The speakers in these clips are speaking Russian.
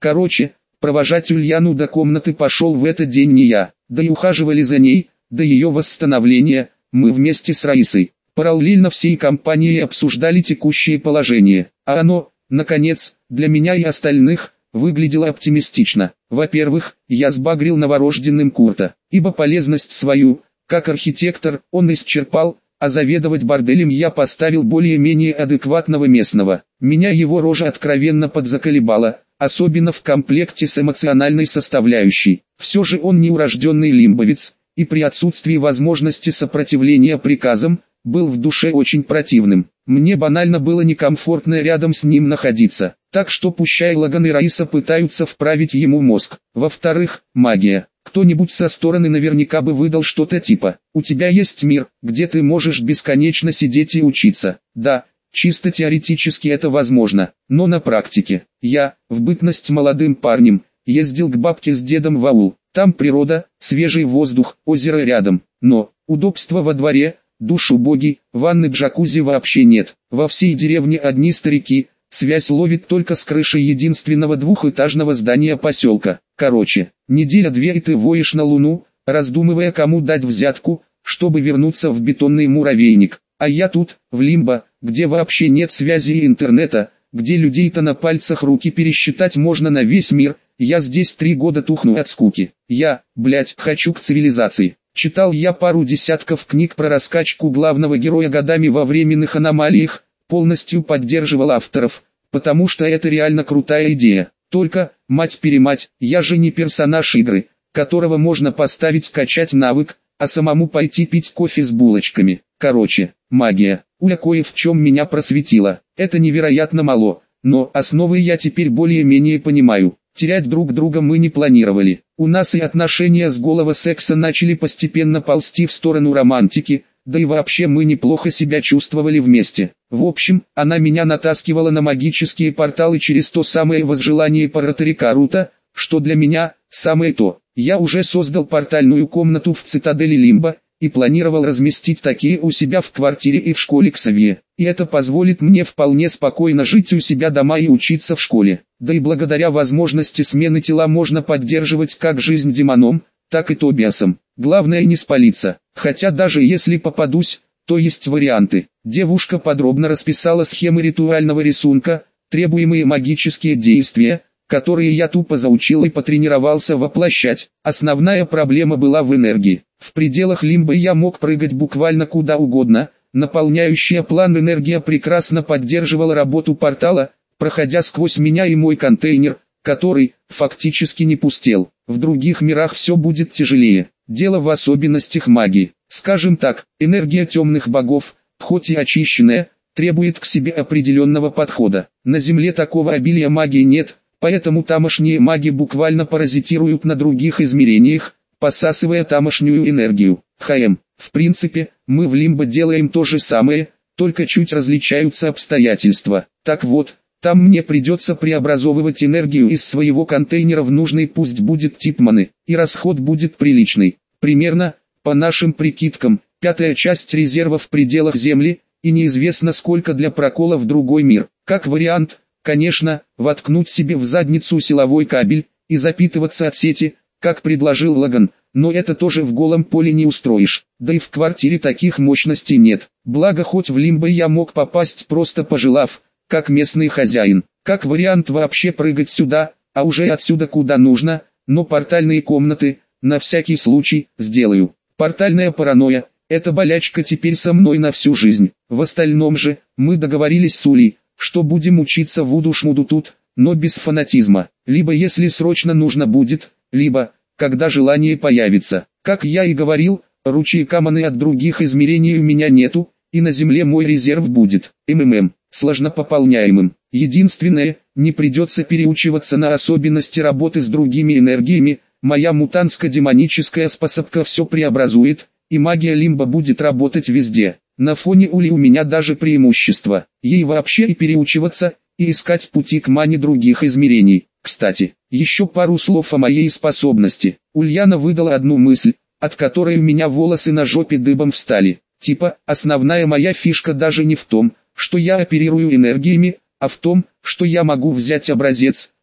Короче, провожать Ульяну до комнаты пошел в этот день не я, да и ухаживали за ней, до ее восстановления, мы вместе с Раисой. Параллельно всей компанией обсуждали текущее положение, а оно, наконец, для меня и остальных, выглядело оптимистично. Во-первых, я сбагрил новорожденным Курта, ибо полезность свою, как архитектор, он исчерпал, а заведовать борделем я поставил более-менее адекватного местного. Меня его рожа откровенно подзаколебала, особенно в комплекте с эмоциональной составляющей. Все же он неурожденный лимбовец, и при отсутствии возможности сопротивления приказам, был в душе очень противным. Мне банально было некомфортно рядом с ним находиться, так что пущай Лаган и Раиса пытаются вправить ему мозг. Во-вторых, магия. Кто-нибудь со стороны наверняка бы выдал что-то типа: «У тебя есть мир, где ты можешь бесконечно сидеть и учиться». Да, чисто теоретически это возможно, но на практике. Я, в бытность молодым парнем, ездил к бабке с дедом в аул. Там природа, свежий воздух, озеро рядом, но удобства во дворе, душ убогий, ванны джакузи вообще нет. Во всей деревне одни старики, связь ловит только с крышей единственного двухэтажного здания поселка. Короче, неделя-две и ты воешь на луну, раздумывая, кому дать взятку, чтобы вернуться в бетонный муравейник. А я тут, в Лимбо, где вообще нет связи и интернета, где людей-то на пальцах руки пересчитать можно на весь мир, я здесь 3 года тухну от скуки. Я, хочу к цивилизации. Читал я пару десятков книг про раскачку главного героя годами во временных аномалиях, полностью поддерживал авторов, потому что это реально крутая идея. Только, мать-перемать, я же не персонаж игры, которого можно поставить качать навык, а самому пойти пить кофе с булочками. Короче, магия. Уля кое в чем меня просветила. Это невероятно мало, но основы я теперь более-менее понимаю. Терять друг друга мы не планировали. У нас и отношения с голого секса начали постепенно ползти в сторону романтики, да и вообще мы неплохо себя чувствовали вместе. В общем, она меня натаскивала на магические порталы через то самое возжелание параторика Рута, что для меня, самое то. Я уже создал портальную комнату в цитадели Лимбо, и планировал разместить такие у себя в квартире и в школе Ксавье. И это позволит мне вполне спокойно жить у себя дома и учиться в школе. Да и благодаря возможности смены тела можно поддерживать как жизнь демоном, так и Тобиасом. Главное не спалиться. Хотя даже если попадусь, то есть варианты. Девушка подробно расписала схемы ритуального рисунка, требуемые магические действия, которые я тупо заучил и потренировался воплощать. Основная проблема была в энергии. В пределах Лимбо я мог прыгать буквально куда угодно, наполняющая план энергия прекрасно поддерживала работу портала, проходя сквозь меня и мой контейнер, который, фактически не пустел. В других мирах все будет тяжелее. Дело в особенностях магии. Скажем так, энергия темных богов, хоть и очищенная, требует к себе определенного подхода. На Земле такого обилия магии нет, поэтому тамошние маги буквально паразитируют на других измерениях, посасывая тамошнюю энергию. В принципе, мы в Лимбо делаем то же самое, только чуть различаются обстоятельства. Так вот, там мне придется преобразовывать энергию из своего контейнера в нужный, пусть будет тип маны, и расход будет приличный. Примерно, по нашим прикидкам, 1/5 часть резерва в пределах Земли, и неизвестно сколько для прокола в другой мир. Как вариант, конечно, воткнуть себе в задницу силовой кабель и запитываться от сети, как предложил Лаган, но это тоже в голом поле не устроишь, да и в квартире таких мощностей нет. Благо хоть в Лимбо я мог попасть просто пожелав, как местный хозяин. Как вариант вообще прыгать сюда, а уже отсюда куда нужно, но портальные комнаты, на всякий случай, сделаю. Портальная паранойя, эта болячка теперь со мной на всю жизнь. В остальном же, мы договорились с Улей, что будем учиться вуду-шмуду тут, но без фанатизма. Либо если срочно нужно будет, либо, когда желание появится. Как я и говорил, ручейка маны от других измерений у меня нету, и на Земле мой резерв будет, сложно пополняемым. Единственное, не придется переучиваться на особенности работы с другими энергиями, моя мутанско-демоническая способка все преобразует, и магия Лимбо будет работать везде. На фоне Ули у меня даже преимущество, ей вообще и переучиваться, и искать пути к мане других измерений. Кстати, еще пару слов о моей способности. Ульяна выдала одну мысль, от которой у меня волосы на жопе дыбом встали. Типа, основная моя фишка даже не в том, что я оперирую энергиями, а в том, что я могу взять образец,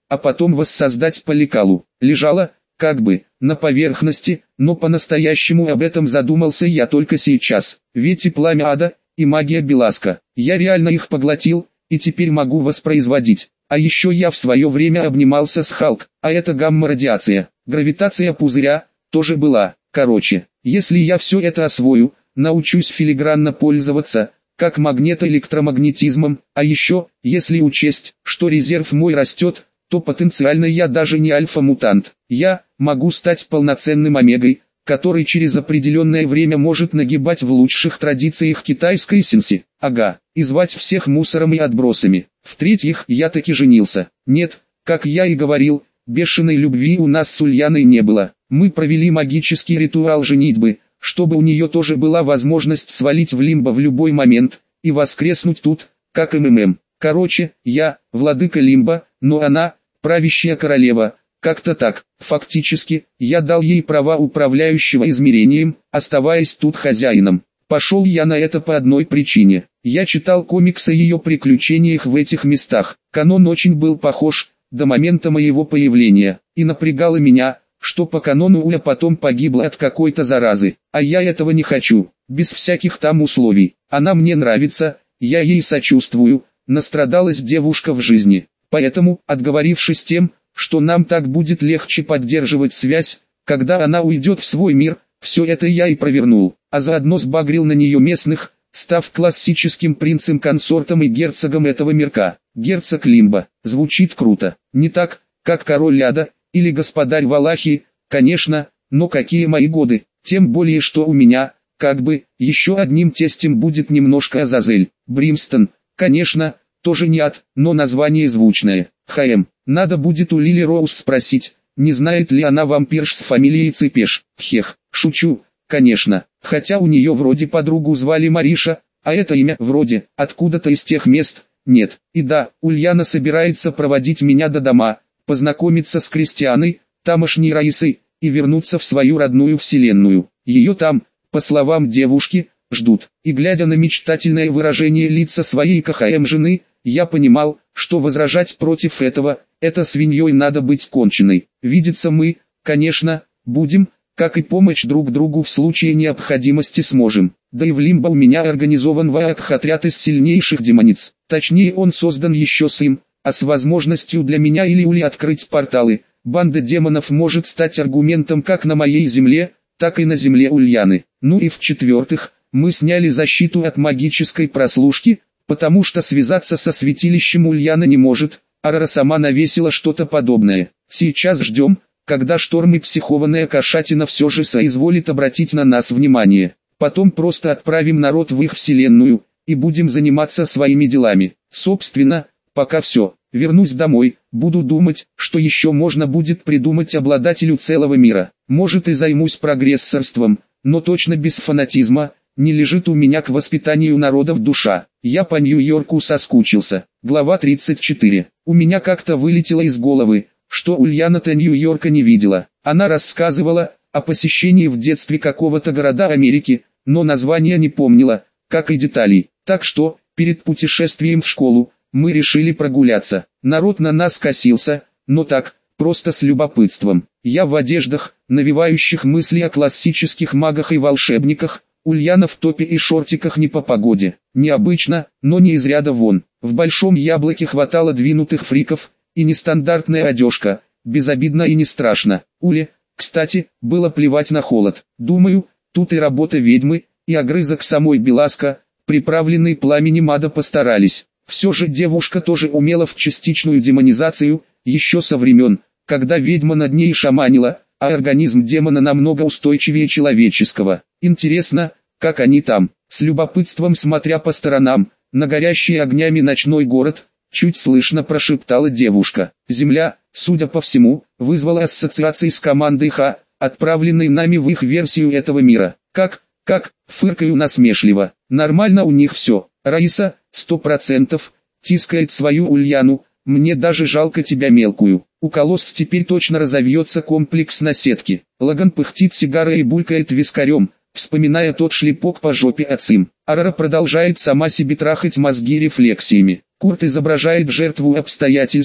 а потом воссоздать по лекалу. Лежала, как бы, на поверхности, но по-настоящему об этом задумался я только сейчас. Ведь и пламя ада, и магия Беласка, я реально их поглотил, и теперь могу воспроизводить. А еще я в свое время обнимался с Халк, а это гамма-радиация, гравитация пузыря, тоже была. Короче, если я все это освою, научусь филигранно пользоваться, как магнето-электромагнетизмом, а еще, если учесть, что резерв мой растет, то потенциально я даже не альфа-мутант. Я могу стать полноценным омегой, который через определенное время может нагибать в лучших традициях китайской синси. Ага, и звать всех мусором и отбросами. В-третьих, я таки женился. Нет, как я и говорил, бешеной любви у нас с Ульяной не было. Мы провели магический ритуал женитьбы, чтобы у нее тоже была возможность свалить в лимбо в любой момент, и воскреснуть тут, как МММ. Короче, я, владыка лимба, но она, правящая королева, как-то так. Фактически, я дал ей права управляющего измерением, оставаясь тут хозяином. Пошел я на это по одной причине. Я читал комиксы о ее приключениях в этих местах. Канон очень был похож, до момента моего появления, и напрягало меня, что по канону Уля потом погибла от какой-то заразы. А я этого не хочу, без всяких там условий. Она мне нравится, я ей сочувствую, настрадалась девушка в жизни. Поэтому, отговорившись тем, что нам так будет легче поддерживать связь, когда она уйдет в свой мир, все это я и провернул, а заодно сбагрил на нее местных, став классическим принцем-консортом и герцогом этого мирка. Герцог Лимба, звучит круто, не так, как король Ада, или господарь Валахии, конечно, но какие мои годы, тем более что у меня, как бы, еще одним тестем будет немножко Азазель. Бримстон, конечно, тоже не ад, но название звучное. Надо будет у Лили Роуз спросить, не знает ли она вампирш с фамилией Цепеш. Хех, шучу, конечно, хотя у нее вроде подругу звали Мариша, а это имя вроде откуда-то из тех мест, нет. И да, Ульяна собирается проводить меня до дома, познакомиться с Кристианой, тамошней Раисой, и вернуться в свою родную вселенную. Ее там, по словам девушки, ждут. И глядя на мечтательное выражение лица своей КХМ жены, я понимал, что возражать против этого, это свиньей надо быть конченой. Видеться мы, конечно, будем, как и помочь друг другу в случае необходимости сможем. Да и в Лимбо у меня организован отряд из сильнейших демониц. Точнее, он создан еще с им, а с возможностью для меня или Ули открыть порталы. Банда демонов может стать аргументом как на моей земле, так и на земле Ульяны. Ну и в-четвертых, мы сняли защиту от магической прослушки, потому что связаться со святилищем Ульяна не может, а Рара сама навесила что-то подобное. Сейчас ждем, когда Шторм и психованная кошатина все же соизволит обратить на нас внимание. Потом просто отправим народ в их вселенную, и будем заниматься своими делами. Собственно, пока все. Вернусь домой, буду думать, что еще можно будет придумать обладателю целого мира. Может и займусь прогрессорством, но точно без фанатизма. Не лежит у меня к воспитанию народов душа. Я по Нью-Йорку соскучился. Глава 34. У меня как-то вылетело из головы, что Ульяна-то Нью-Йорка не видела. Она рассказывала о посещении в детстве какого-то города Америки, но названия не помнила, как и деталей. Так что, перед путешествием в школу, мы решили прогуляться. Народ на нас косился, но так, просто с любопытством. Я в одеждах, навевающих мысли о классических магах и волшебниках, Ульяна в топе и шортиках не по погоде. Необычно, но не из ряда вон. В большом яблоке хватало двинутых фриков, и нестандартная одежка, безобидно и не страшно. Уле, кстати, было плевать на холод. Думаю, тут и работа ведьмы, и огрызок самой Беласка, приправленный пламенем ада постарались. Все же девушка тоже умела в частичную демонизацию, еще со времен, когда ведьма над ней шаманила, а организм демона намного устойчивее человеческого. Интересно, как они там, с любопытством смотря по сторонам, на горящий огнями ночной город, чуть слышно прошептала девушка. Земля, судя по всему, вызвала ассоциации с командой Х, отправленной нами в их версию этого мира. Как, фыркаю насмешливо, нормально у них все. Раиса, 100%, тискает свою Ульяну, мне даже жалко тебя мелкую. У колосс теперь точно разовьется комплекс наседки. Лаган пыхтит сигарой и булькает вискарем, вспоминая тот шлепок по жопе от Сим. Арара продолжает сама себе трахать мозги рефлексиями. Курт изображает жертву обстоятельств,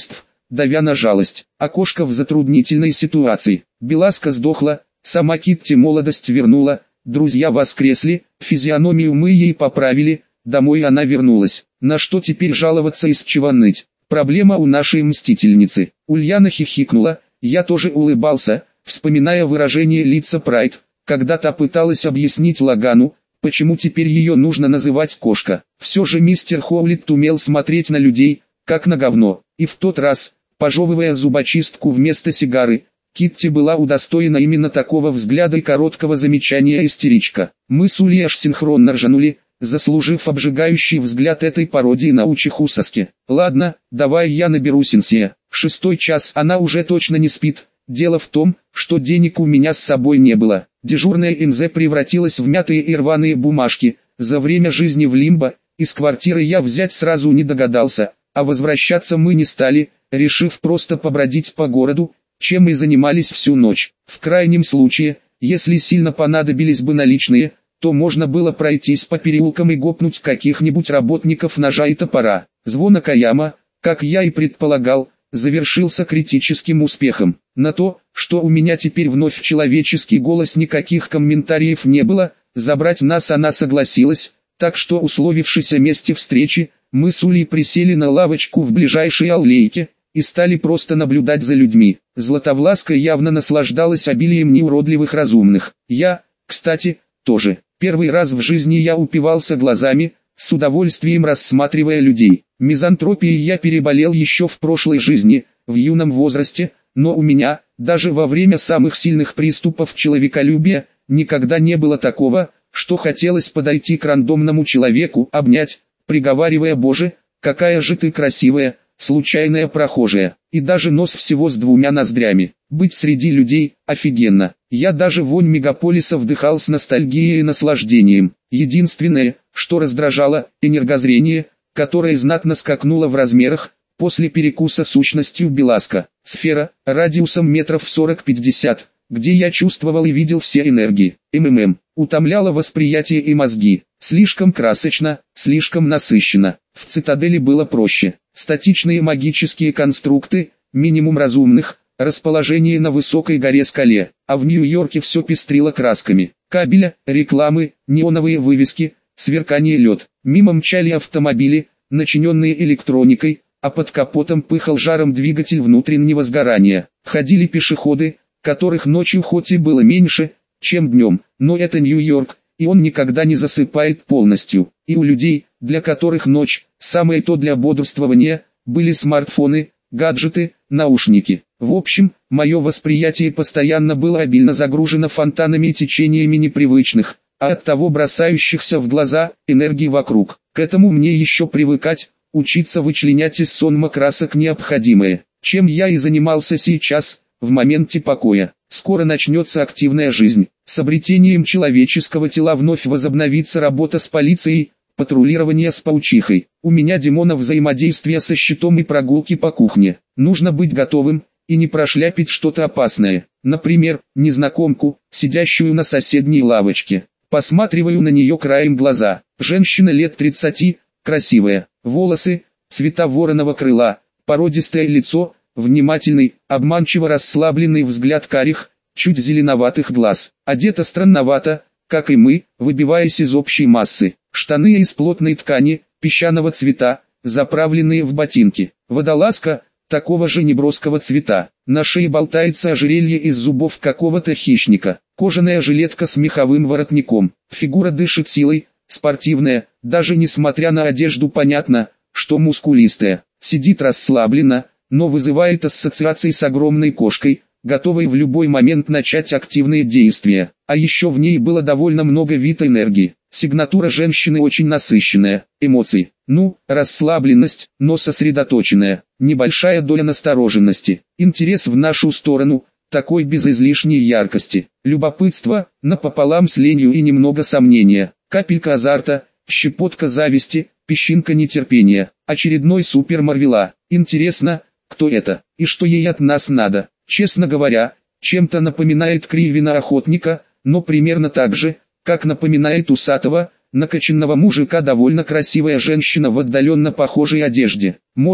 давя на жалость. А кошка в затруднительной ситуации. Беласка сдохла, сама Китти молодость вернула, друзья воскресли, физиономию мы ей поправили, домой она вернулась. На что теперь жаловаться и с чего ныть? Проблема у нашей мстительницы. Ульяна хихикнула, я тоже улыбался, вспоминая выражение лица Прайд, когда та пыталась объяснить Лагану, почему теперь ее нужно называть кошка. Все же мистер Хоулитт умел смотреть на людей, как на говно. И в тот раз, пожевывая зубочистку вместо сигары, Китти была удостоена именно такого взгляда и короткого замечания истеричка. Мы с Ульей аж синхронно ржанули, заслужив обжигающий взгляд этой пародии на учиху-соски. Ладно, давай я наберу Синсия. 6 час, она уже точно не спит. Дело в том, что денег у меня с собой не было. Дежурная МЗ превратилась в мятые и рваные бумажки. За время жизни в Лимбо, из квартиры я взять сразу не догадался, а возвращаться мы не стали, решив просто побродить по городу, чем и занимались всю ночь. В крайнем случае, если сильно понадобились бы наличные, то можно было пройтись по переулкам и гопнуть каких-нибудь работников ножа и топора. Звонок Аяма, как я и предполагал, завершился критическим успехом. На то, что у меня теперь вновь человеческий голос, никаких комментариев не было, забрать нас она согласилась, так что, условившись о месте встречи, мы с Улей присели на лавочку в ближайшей аллейке и стали просто наблюдать за людьми. Златовласка явно наслаждалась обилием неуродливых разумных. Я, кстати, тоже. Первый раз в жизни я упивался глазами, с удовольствием рассматривая людей. Мизантропией я переболел еще в прошлой жизни, в юном возрасте, но у меня, даже во время самых сильных приступов человеколюбия, никогда не было такого, что хотелось подойти к рандомному человеку, обнять, приговаривая: «Боже, какая же ты красивая, случайная прохожая». И даже нос всего с 2 ноздрями. Быть среди людей – офигенно. Я даже вонь мегаполиса вдыхал с ностальгией и наслаждением. Единственное, что раздражало – энергозрение, которое знатно скакнуло в размерах, после перекуса сущностью Беласка. Сфера, радиусом метров 40-50, где я чувствовал и видел все энергии. Утомляло восприятие и мозги. Слишком красочно, слишком насыщенно. В цитадели было проще. Статичные магические конструкты, минимум разумных, расположение на высокой горе-скале, а в Нью-Йорке все пестрило красками. Кабеля, рекламы, неоновые вывески, сверкание лед. Мимо мчали автомобили, начиненные электроникой, а под капотом пыхал жаром двигатель внутреннего сгорания. Ходили пешеходы, которых ночью хоть и было меньше, чем днем, но это Нью-Йорк, и он никогда не засыпает полностью. И у людей, для которых ночь – самое то для бодрствования, были смартфоны, гаджеты, наушники. В общем, мое восприятие постоянно было обильно загружено фонтанами и течениями непривычных, а оттого бросающихся в глаза, энергии вокруг. К этому мне еще привыкать, учиться вычленять из сонма красок необходимое, чем я и занимался сейчас, в моменте покоя. Скоро начнется активная жизнь. С обретением человеческого тела вновь возобновится работа с полицией, патрулирование с паучихой. У меня, Димона, взаимодействие со щитом и прогулки по кухне. Нужно быть готовым и не прошляпить что-то опасное. Например, незнакомку, сидящую на соседней лавочке. Посматриваю на нее краем глаза. Женщина лет 30, красивая. Волосы, цвета вороного крыла, породистое лицо, внимательный, обманчиво расслабленный взгляд карих, чуть зеленоватых глаз. Одета странновато, как и мы, выбиваясь из общей массы. Штаны из плотной ткани, песчаного цвета, заправленные в ботинки. Водолазка, такого же неброского цвета. На шее болтается ожерелье из зубов какого-то хищника. Кожаная жилетка с меховым воротником. Фигура дышит силой, спортивная, даже несмотря на одежду понятно, что мускулистая. Сидит расслабленно, но вызывает ассоциации с огромной кошкой, готовой в любой момент начать активные действия. А еще в ней было довольно много вита энергии. Сигнатура женщины очень насыщенная, эмоций. Расслабленность, но сосредоточенная. Небольшая доля настороженности. Интерес в нашу сторону, такой без излишней яркости. Любопытство, напополам с ленью и немного сомнения. Капелька азарта, щепотка зависти, песчинка нетерпения. Очередной супер Марвела. Интересно, кто это, и что ей от нас надо. Честно говоря, чем-то напоминает Кривина охотника, но примерно так же, как напоминает усатого, накачанного мужика довольно красивая женщина в отдаленно похожей одежде. Может,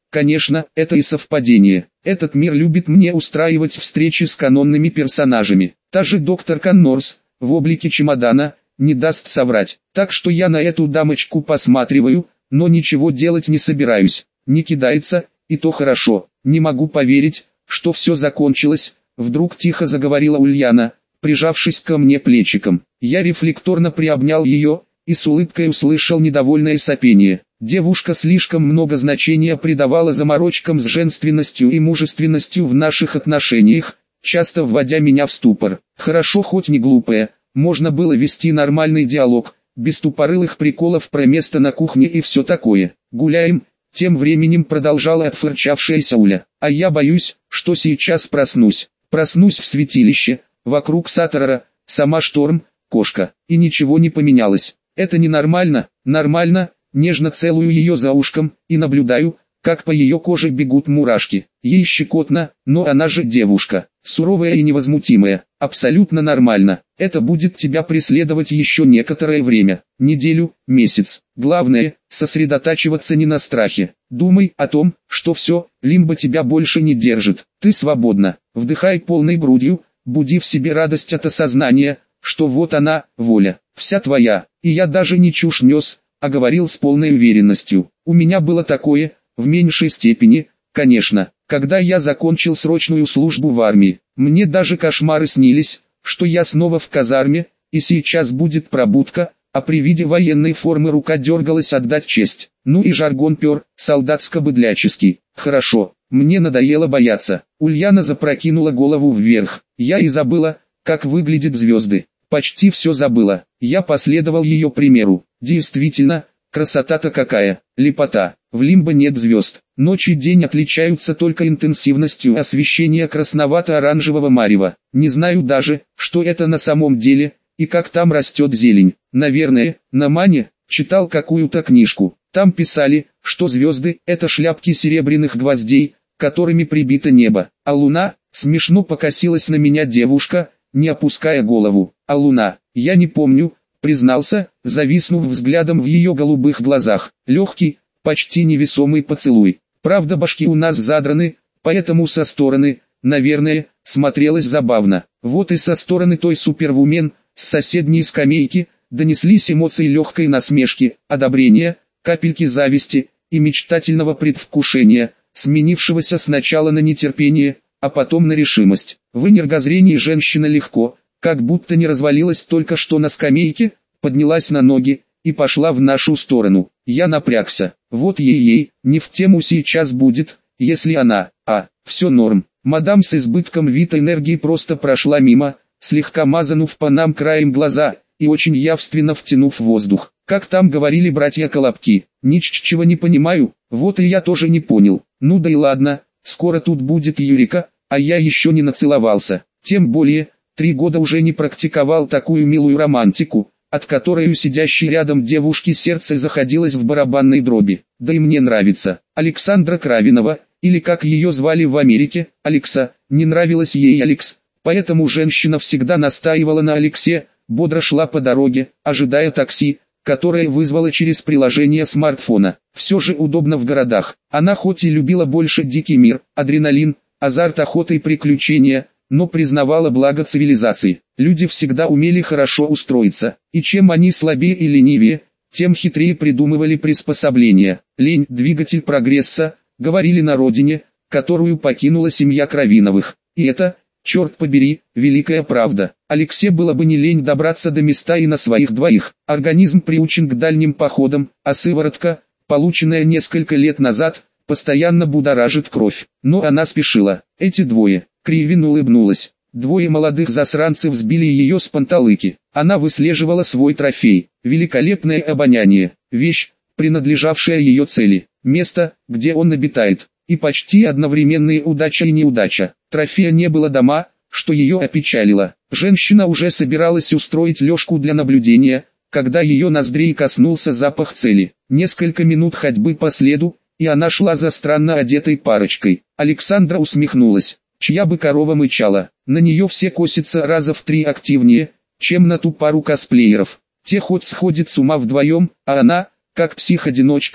Конечно, это и совпадение. Этот мир любит мне устраивать встречи с канонными персонажами. Та же доктор Коннорс, в облике чемодана, не даст соврать. Так что я на эту дамочку посматриваю, но ничего делать не собираюсь. Не кидается, и то хорошо. Не могу поверить, что все закончилось, вдруг тихо заговорила Ульяна, прижавшись ко мне плечиком. Я рефлекторно приобнял ее, и с улыбкой услышал недовольное сопение. Девушка слишком много значения придавала заморочкам с женственностью и мужественностью в наших отношениях, часто вводя меня в ступор. Хорошо хоть не глупая, можно было вести нормальный диалог, без тупорылых приколов про место на кухне и все такое. Гуляем, тем временем продолжала отфырчавшаяся Уля. А я боюсь, что сейчас проснусь. Проснусь в святилище, вокруг Саторора, сама Шторм, кошка, и ничего не поменялось. Это ненормально, нормально, нежно целую ее за ушком, и наблюдаю, как по ее коже бегут мурашки. Ей щекотно, но она же девушка, суровая и невозмутимая, абсолютно нормально. Это будет тебя преследовать еще некоторое время, неделю, месяц. Главное, сосредотачиваться не на страхе. Думай о том, что все, лимба тебя больше не держит. Ты свободна. Вдыхай полной грудью, буди в себе радость от осознания, что вот она, воля, вся твоя. И я даже не чушь нес, а говорил с полной уверенностью. У меня было такое, в меньшей степени, конечно, когда я закончил срочную службу в армии. Мне даже кошмары снились, что я снова в казарме, и сейчас будет пробудка, а при виде военной формы рука дергалась отдать честь. Ну и жаргон пер, солдатско-быдляческий. Хорошо, мне надоело бояться. Ульяна запрокинула голову вверх. Я и забыла, как выглядят звезды. Почти все забыла. Я последовал ее примеру. Действительно, красота-то какая, лепота. В Лимбо нет звезд. Ночь и день отличаются только интенсивностью освещения красновато-оранжевого марева. Не знаю даже, что это на самом деле, и как там растет зелень. Наверное, на Мане, читал какую-то книжку. Там писали, что звезды – это шляпки серебряных гвоздей, которыми прибито небо. А луна, смешно покосилась на меня девушка, не опуская голову. А луна, я не помню, признался, зависнув взглядом в ее голубых глазах. Легкий, почти невесомый поцелуй. Правда, башки у нас задраны, поэтому со стороны, наверное, смотрелось забавно. Вот и со стороны той супервумен, с соседней скамейки, донеслись эмоции легкой насмешки, одобрения, капельки зависти и мечтательного предвкушения, сменившегося сначала на нетерпение, а потом на решимость. В энергозрении женщина легко, как будто не развалилась только что на скамейке, поднялась на ноги и пошла в нашу сторону. Я напрягся. Вот ей-ей, не в тему сейчас будет, если она, все норм. Мадам с избытком вид энергии просто прошла мимо, слегка мазанув по нам краем глаза и очень явственно втянув воздух. Как там говорили братья Колобки, ничего не понимаю, вот и я тоже не понял. Ну да и ладно, скоро тут будет Юрика, а я еще не нацеловался. Тем более, 3 года уже не практиковал такую милую романтику, от которой у сидящей рядом девушки сердце заходилось в барабанной дроби. Да и мне нравится. Александра Кравинова, или как ее звали в Америке, Алекса, не нравилось ей Алекс, поэтому женщина всегда настаивала на Алексе, бодро шла по дороге, ожидая такси, которое вызвала через приложение смартфона. Все же удобно в городах. Она хоть и любила больше дикий мир, адреналин, азарт охоты и приключения, но признавала благо цивилизации. Люди всегда умели хорошо устроиться, и чем они слабее и ленивее, тем хитрее придумывали приспособления. Лень – двигатель прогресса, говорили на родине, которую покинула семья Кравиновых. И это, черт побери, великая правда. Алексе было бы не лень добраться до места и на своих двоих. Организм приучен к дальним походам, а сыворотка, полученная несколько лет назад, постоянно будоражит кровь. Но она спешила. Эти двое. Кривин улыбнулась. Двое молодых засранцев сбили ее с панталыки. Она выслеживала свой трофей. Великолепное обоняние. Вещь, принадлежавшая ее цели. Место, где он обитает. И почти одновременные удача и неудача. Трофея не было дома, что ее опечалило. Женщина уже собиралась устроить лёжку для наблюдения, когда ее ноздрей коснулся запах цели. Несколько минут ходьбы по следу, и она шла за странно одетой парочкой. Александра усмехнулась. Чья бы корова мычала, на нее все косятся раза в 3 активнее, чем на ту пару косплееров. Те хоть сходят с ума вдвоем, а она, как псих-одиночка,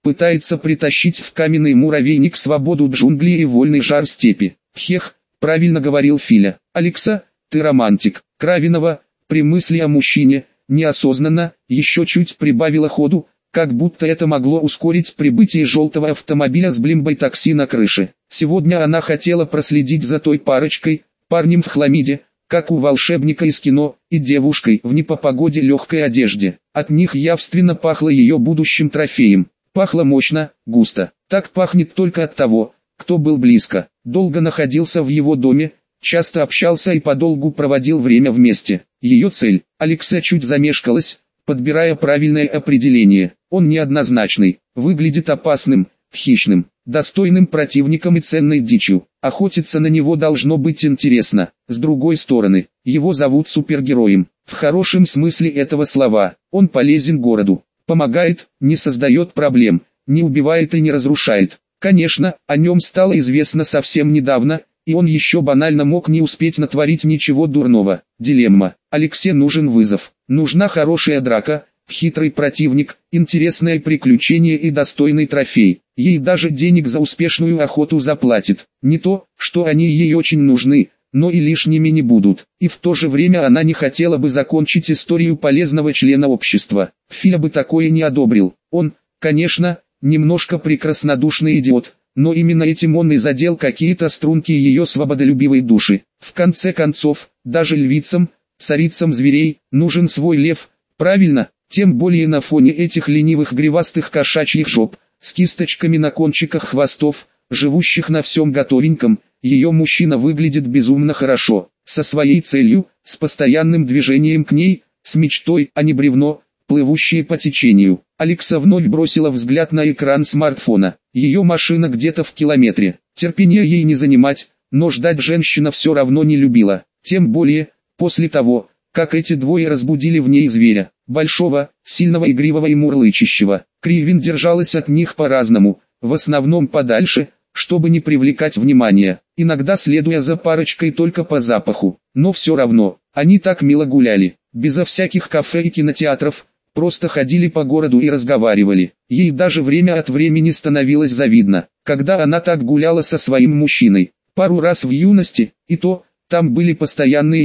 Пытается притащить в каменный муравейник свободу джунглей и вольный жар степи. Хех, правильно говорил Филя. Алекса, ты романтик. Кравинова, при мысли о мужчине, неосознанно, еще чуть прибавила ходу, как будто это могло ускорить прибытие желтого автомобиля с блимбой такси на крыше. Сегодня она хотела проследить за той парочкой, парнем в хламиде, как у волшебника из кино, и девушкой в не по погоде легкой одежде. От них явственно пахло ее будущим трофеем. Пахло мощно, густо. Так пахнет только от того, кто был близко. Долго находился в его доме, часто общался и подолгу проводил время вместе. Ее цель. Алекса чуть замешкалась, подбирая правильное определение. Он неоднозначный, выглядит опасным, хищным, достойным противником и ценной дичью. Охотиться на него должно быть интересно. С другой стороны, его зовут супергероем. В хорошем смысле этого слова. Он полезен городу. Помогает, не создает проблем, не убивает и не разрушает. Конечно, о нем стало известно совсем недавно, и он еще банально мог не успеть натворить ничего дурного. Дилемма. Алексе нужен вызов. Нужна хорошая драка, хитрый противник, интересное приключение и достойный трофей. Ей даже денег за успешную охоту заплатит. Не то, что они ей очень нужны, но и лишними не будут. И в то же время она не хотела бы закончить историю полезного члена общества. Филя бы такое не одобрил. Он, конечно, немножко прекраснодушный идиот, но именно этим он и задел какие-то струнки ее свободолюбивой души. В конце концов, даже львицам, царицам зверей, нужен свой лев, правильно? Тем более на фоне этих ленивых гривастых кошачьих жоп, с кисточками на кончиках хвостов, живущих на всем готовеньком, ее мужчина выглядит безумно хорошо, со своей целью, с постоянным движением к ней, с мечтой, а не бревно, плывущее по течению. Алекса вновь бросила взгляд на экран смартфона. Ее машина где-то в километре. Терпения ей не занимать, но ждать женщина все равно не любила. Тем более, после того, как эти двое разбудили в ней зверя. Большого, сильного, игривого и мурлычащего. Кривин держалась от них по-разному, в основном подальше, чтобы не привлекать внимания, иногда следуя за парочкой только по запаху. Но все равно, они так мило гуляли, безо всяких кафе и кинотеатров, просто ходили по городу и разговаривали. Ей даже время от времени становилось завидно, когда она так гуляла со своим мужчиной. Пару раз в юности, и то, там были постоянные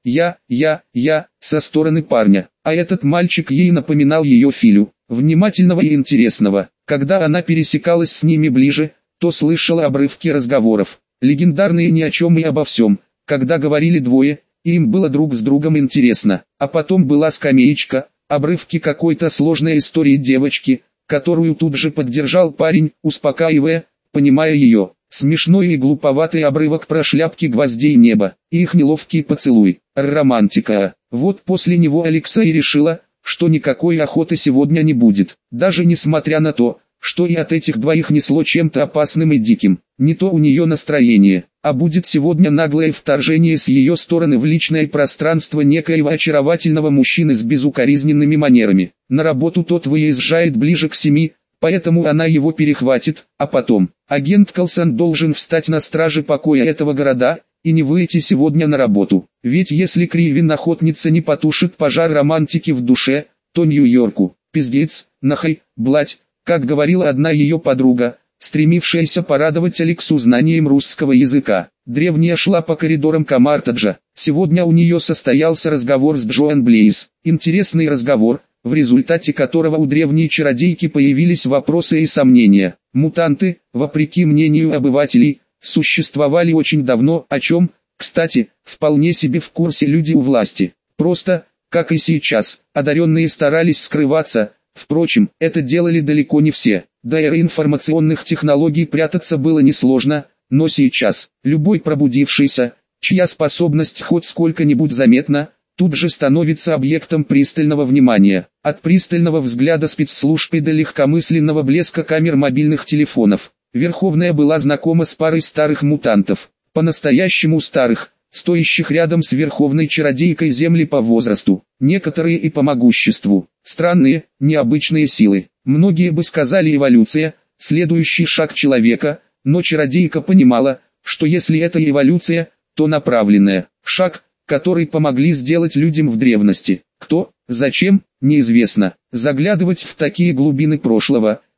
я, со стороны парня. А этот мальчик ей напоминал ее Филю, внимательного и интересного. Когда она пересекалась с ними ближе, то слышала обрывки разговоров, легендарные ни о чем и обо всем, когда говорили двое, и им было друг с другом интересно. А потом была скамеечка, обрывки какой-то сложной истории девочки, которую тут же поддержал парень, успокаивая, понимая ее. Смешной и глуповатый обрывок про шляпки гвоздей неба, и их неловкий поцелуй. Романтика. Вот после него Алекса и решила, что никакой охоты сегодня не будет, даже несмотря на то, что и от этих двоих несло чем-то опасным и диким. Не то у нее настроение, а будет сегодня наглое вторжение с ее стороны в личное пространство некоего очаровательного мужчины с безукоризненными манерами. На работу тот выезжает ближе к 7, поэтому она его перехватит, а потом агент Колсон должен встать на страже покоя этого города и не выйти сегодня на работу. Ведь если Кривин охотница не потушит пожар романтики в душе, то Нью-Йорку, пиздец, нахай, блять, как говорила одна ее подруга, стремившаяся порадовать Алексу знанием русского языка. Древняя шла по коридорам Камартаджа. Сегодня у нее состоялся разговор с Джоан Блейз. Интересный разговор, в результате которого у древней чародейки появились вопросы и сомнения. Мутанты, вопреки мнению обывателей, существовали очень давно, о чем, кстати, вполне себе в курсе люди у власти. Просто, как и сейчас, одаренные старались скрываться. Впрочем, это делали далеко не все. До эры информационных технологий прятаться было несложно, но сейчас, любой пробудившийся, чья способность хоть сколько-нибудь заметна, тут же становится объектом пристального внимания. От пристального взгляда спецслужб и до легкомысленного блеска камер мобильных телефонов. Верховная была знакома с парой старых мутантов, по-настоящему старых, стоящих рядом с верховной чародейкой земли по возрасту, некоторые и по могуществу. Странные, необычные силы. Многие бы сказали эволюция, следующий шаг человека, но чародейка понимала, что если это эволюция, то направленная, шаг, который помогли сделать людям в древности. Кто, зачем, неизвестно. Заглядывать в такие глубины прошлого,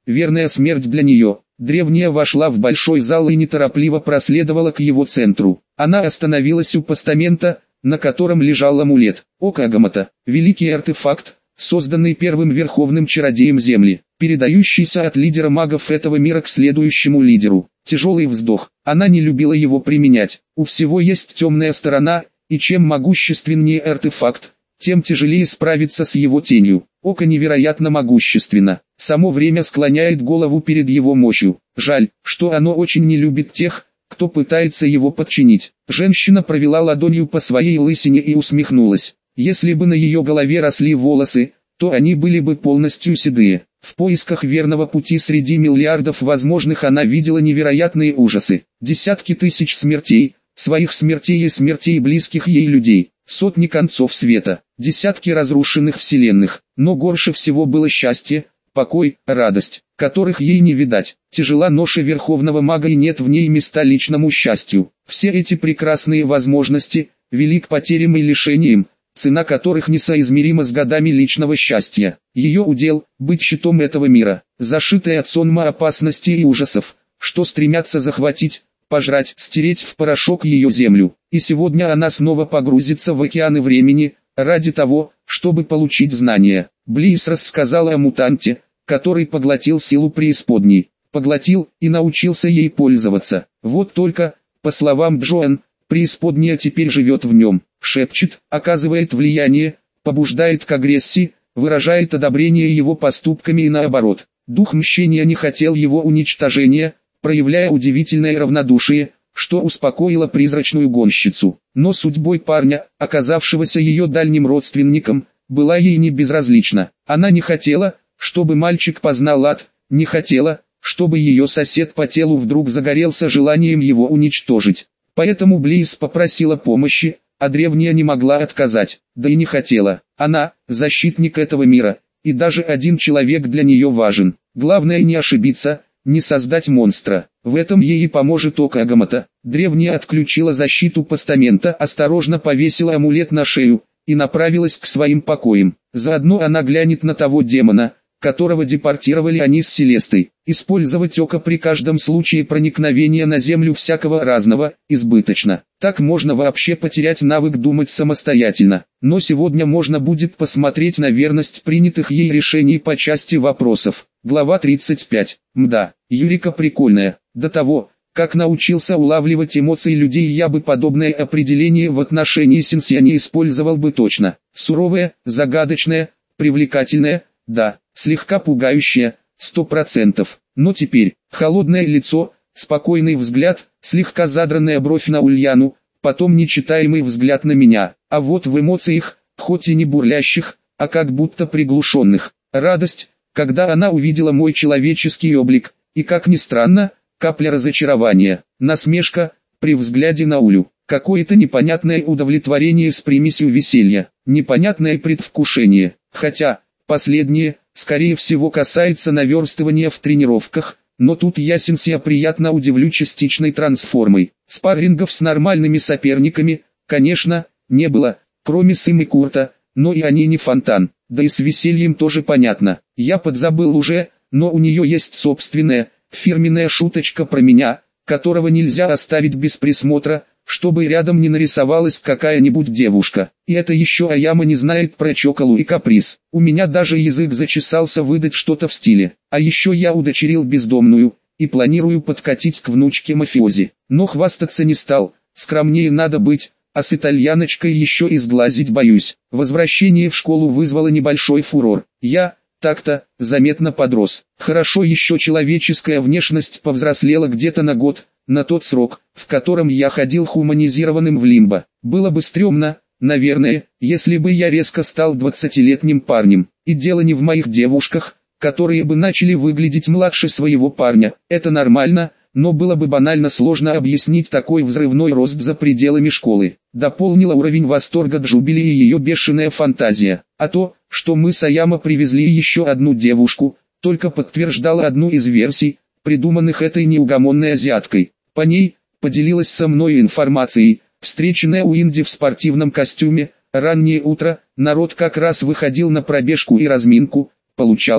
верная смерть для нее. Древняя вошла в большой зал и неторопливо проследовала к его центру. Она остановилась у постамента, на котором лежал амулет. Око Агамата, великий артефакт, созданный первым верховным чародеем Земли, передающийся от лидера магов этого мира к следующему лидеру. Тяжелый вздох. Она не любила его применять. У всего есть темная сторона, и чем могущественнее артефакт, тем тяжелее справиться с его тенью. Око невероятно могущественно. Само время склоняет голову перед его мощью. Жаль, что оно очень не любит тех, кто пытается его подчинить. Женщина провела ладонью по своей лысине и усмехнулась. Если бы на ее голове росли волосы, то они были бы полностью седые. В поисках верного пути среди миллиардов возможных она видела невероятные ужасы. Десятки тысяч смертей, своих смертей и смертей близких ей людей. Сотни концов света, десятки разрушенных вселенных. Но горше всего было счастье, покой, радость, которых ей не видать. Тяжела ноша верховного мага и нет в ней места личному счастью. Все эти прекрасные возможности, велик потерям и лишениям, цена которых несоизмерима с годами личного счастья. Ее удел – быть щитом этого мира, зашитая от сонма опасностей и ужасов, что стремятся захватить, пожрать, стереть в порошок ее землю. И сегодня она снова погрузится в океаны времени, ради того, чтобы получить знания. Близ рассказала о мутанте, который поглотил силу преисподней. Поглотил и научился ей пользоваться. Вот только, по словам Джоан, преисподняя теперь живет в нем. Шепчет, оказывает влияние, побуждает к агрессии, выражает одобрение его поступками и наоборот. Дух мщения не хотел его уничтожения, проявляя удивительное равнодушие, что успокоило призрачную гонщицу. Но судьбой парня, оказавшегося ее дальним родственником, была ей не безразлична. Она не хотела, чтобы мальчик познал ад, не хотела, чтобы ее сосед по телу вдруг загорелся желанием его уничтожить. Поэтому Близ попросила помощи, а древняя не могла отказать, да и не хотела. Она – защитник этого мира, и даже один человек для нее важен. Главное не ошибиться, не создать монстра. В этом ей и поможет око Агамата. Древняя отключила защиту постамента, осторожно повесила амулет на шею и направилась к своим покоям. Заодно она глянет на того демона, которого депортировали они с Селестой. Использовать око при каждом случае проникновения на землю всякого разного, избыточно. Так можно вообще потерять навык думать самостоятельно. Но сегодня можно будет посмотреть на верность принятых ей решений по части вопросов. Глава 35. Мда, Юрика прикольная. До того, как научился улавливать эмоции людей, я бы подобное определение в отношении Синсия не использовал бы точно. Суровая, загадочная, привлекательная, да, слегка пугающая, 100%. Но теперь, холодное лицо, спокойный взгляд, слегка задранная бровь на Ульяну, потом нечитаемый взгляд на меня. А вот в эмоциях, хоть и не бурлящих, а как будто приглушенных, радость, когда она увидела мой человеческий облик, и как ни странно, капля разочарования, насмешка, при взгляде на Улю, какое-то непонятное удовлетворение с примесью веселья, непонятное предвкушение, хотя, последнее, скорее всего касается наверстывания в тренировках, но тут я Синсия приятно удивлю частичной трансформой. Спаррингов с нормальными соперниками, конечно, не было, кроме Сым и Курта, но и они не фонтан, да и с весельем тоже понятно. Я подзабыл уже, но у нее есть собственная, фирменная шуточка про меня, которого нельзя оставить без присмотра, чтобы рядом не нарисовалась какая-нибудь девушка. И это еще Аяма не знает про Чоколу и Каприз. У меня даже язык зачесался выдать что-то в стиле. А еще я удочерил бездомную, и планирую подкатить к внучке мафиози. Но хвастаться не стал, скромнее надо быть, а с итальяночкой еще и сглазить боюсь. Возвращение в школу вызвало небольшой фурор. Я, так-то, заметно подрос. Хорошо еще человеческая внешность повзрослела где-то на год, на тот срок, в котором я ходил хуманизированным в лимбо. Было бы стрёмно, наверное, если бы я резко стал 20-летним парнем. И дело не в моих девушках, которые бы начали выглядеть младше своего парня. Это нормально, но было бы банально сложно объяснить такой взрывной рост за пределами школы. Дополнила уровень восторга Джубили и ее бешеная фантазия. А то, что мы с Аяма привезли еще одну девушку, только подтверждало одну из версий, придуманных этой неугомонной азиаткой. По ней, поделилась со мной информацией, встреченная у Инди в спортивном костюме, раннее утро, народ как раз выходил на пробежку и разминку, получалось,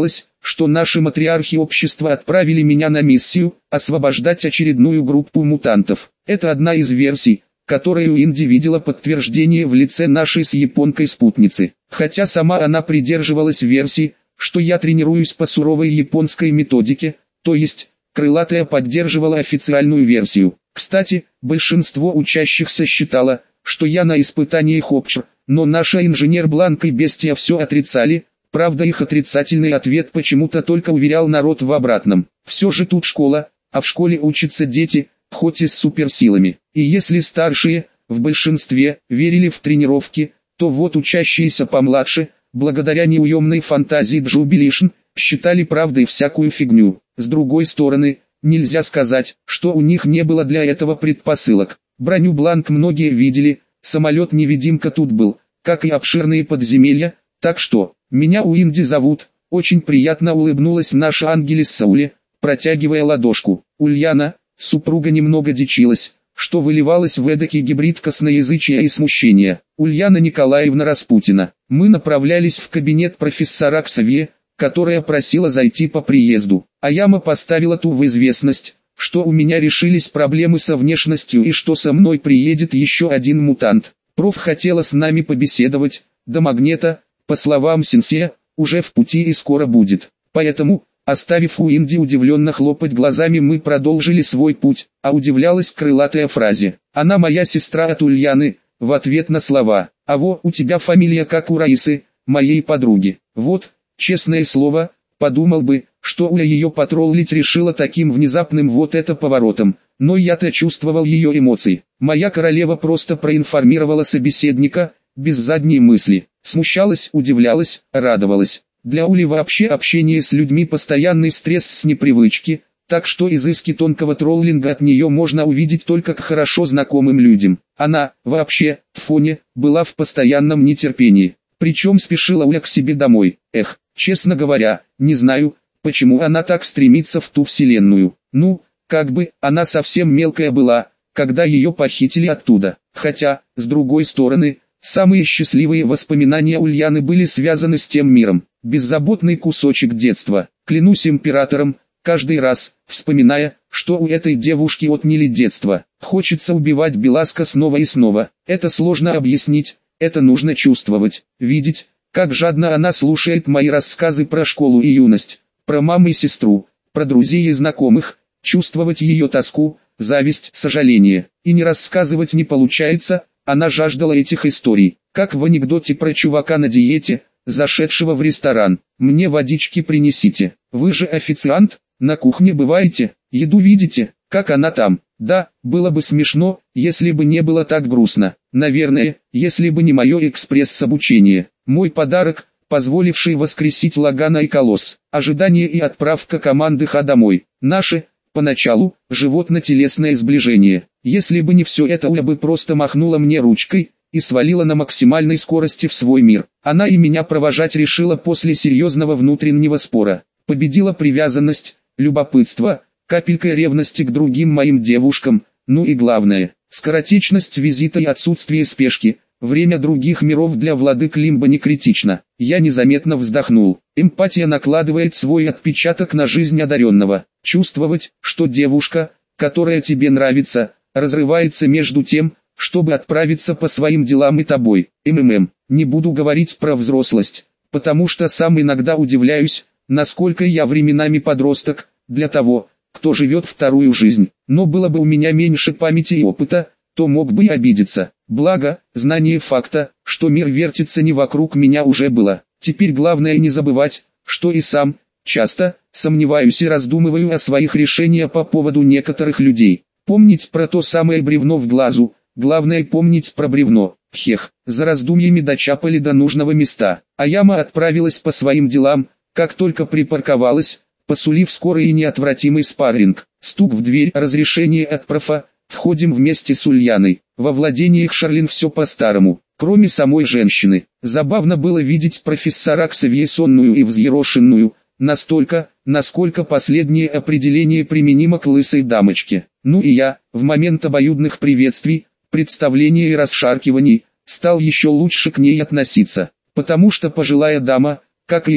что наши матриархи общества отправили меня на миссию, освобождать очередную группу мутантов. Это одна из версий, которую Инди видела подтверждение в лице нашей с японкой спутницы. Хотя сама она придерживалась версии, что я тренируюсь по суровой японской методике, то есть, крылатая поддерживала официальную версию. Кстати, большинство учащихся считало, что я на испытаниях ОПШ, но наша инженер Бланка и Бестия все отрицали, правда их отрицательный ответ почему-то только уверял народ в обратном. Все же тут школа, а в школе учатся дети, хоть и с суперсилами. И если старшие, в большинстве, верили в тренировки, то вот учащиеся помладше, благодаря неуемной фантазии Джубилишн, считали правдой всякую фигню. С другой стороны, нельзя сказать, что у них не было для этого предпосылок. Броню Бланк многие видели, самолет-невидимка тут был, как и обширные подземелья, так что, меня у Инди зовут, очень приятно улыбнулась наша Ангелис Сауле, протягивая ладошку. Ульяна, супруга немного дичилась, что выливалось в эдакий гибрид косноязычия и смущения. Ульяна Николаевна Распутина. Мы направлялись в кабинет профессора Ксавье, которая просила зайти по приезду. А Яма поставила ту в известность, что у меня решились проблемы со внешностью и что со мной приедет еще один мутант. Проф хотела с нами побеседовать, до Магнета, по словам Сенсея, уже в пути и скоро будет. Поэтому, оставив у Инди удивленно хлопать глазами, мы продолжили свой путь, а удивлялась крылатая фразе. Она моя сестра от Ульяны, в ответ на слова: «А во, у тебя фамилия как у Раисы, моей подруги». Вот, честное слово, подумал бы, что Уля ее потроллить решила таким внезапным вот это поворотом, но я-то чувствовал ее эмоции. Моя королева просто проинформировала собеседника, без задней мысли. Смущалась, удивлялась, радовалась. Для Ули вообще общение с людьми постоянный стресс с непривычки, так что изыски тонкого троллинга от нее можно увидеть только к хорошо знакомым людям. Она, вообще, в фоне, была в постоянном нетерпении. Причем спешила Уля к себе домой. Эх, честно говоря, не знаю, почему она так стремится в ту вселенную. Ну, как бы, она совсем мелкая была, когда ее похитили оттуда. Хотя, с другой стороны, самые счастливые воспоминания Ульяны были связаны с тем миром. Беззаботный кусочек детства. Клянусь императором, каждый раз, вспоминая, что у этой девушки отняли детство, хочется убивать Беласка снова и снова. Это сложно объяснить, это нужно чувствовать, видеть, как жадно она слушает мои рассказы про школу и юность, про маму и сестру, про друзей и знакомых, чувствовать ее тоску, зависть, сожаление. И не рассказывать не получается, она жаждала этих историй, как в анекдоте про чувака на диете, зашедшего в ресторан. «Мне водички принесите. Вы же официант, на кухне бываете, еду видите, как она там». Да, было бы смешно, если бы не было так грустно. Наверное, если бы не мое экспресс-обучение. Мой подарок, позволивший воскресить Лагана и Колосс. Ожидание и отправка команды Х домой. Наше, поначалу, животно-телесное сближение. Если бы не все это, Уля бы просто махнула мне ручкой и свалила на максимальной скорости в свой мир. Она и меня провожать решила после серьезного внутреннего спора. Победила привязанность, любопытство, капелька ревности к другим моим девушкам, ну и главное, скоротечность визита и отсутствие спешки. Время других миров для владык Лимба не критично. Я незаметно вздохнул. Эмпатия накладывает свой отпечаток на жизнь одаренного. Чувствовать, что девушка, которая тебе нравится, разрывается между тем, чтобы отправиться по своим делам и тобой. Не буду говорить про взрослость, потому что сам иногда удивляюсь, насколько я временами подросток, для того, кто живет вторую жизнь. Но было бы у меня меньше памяти и опыта, то мог бы и обидеться. Благо, знание факта, что мир вертится не вокруг меня, уже было. Теперь главное не забывать, что и сам, часто, сомневаюсь и раздумываю о своих решениях по поводу некоторых людей. Помнить про то самое бревно в глазу, главное помнить про бревно. Хех, за раздумьями дочапали до нужного места, а Яма отправилась по своим делам, как только припарковалась, посулив скорый и неотвратимый спарринг. Стук в дверь, разрешение от профа. Входим вместе с Ульяной. Во владениях Шарлин все по-старому, кроме самой женщины. Забавно было видеть профессора Ксавье сонную и взъерошенную, настолько, насколько последнее определение применимо к лысой дамочке. Ну и я, в момент обоюдных приветствий, представлений и расшаркиваний, стал еще лучше к ней относиться, потому что пожилая дама, как и я,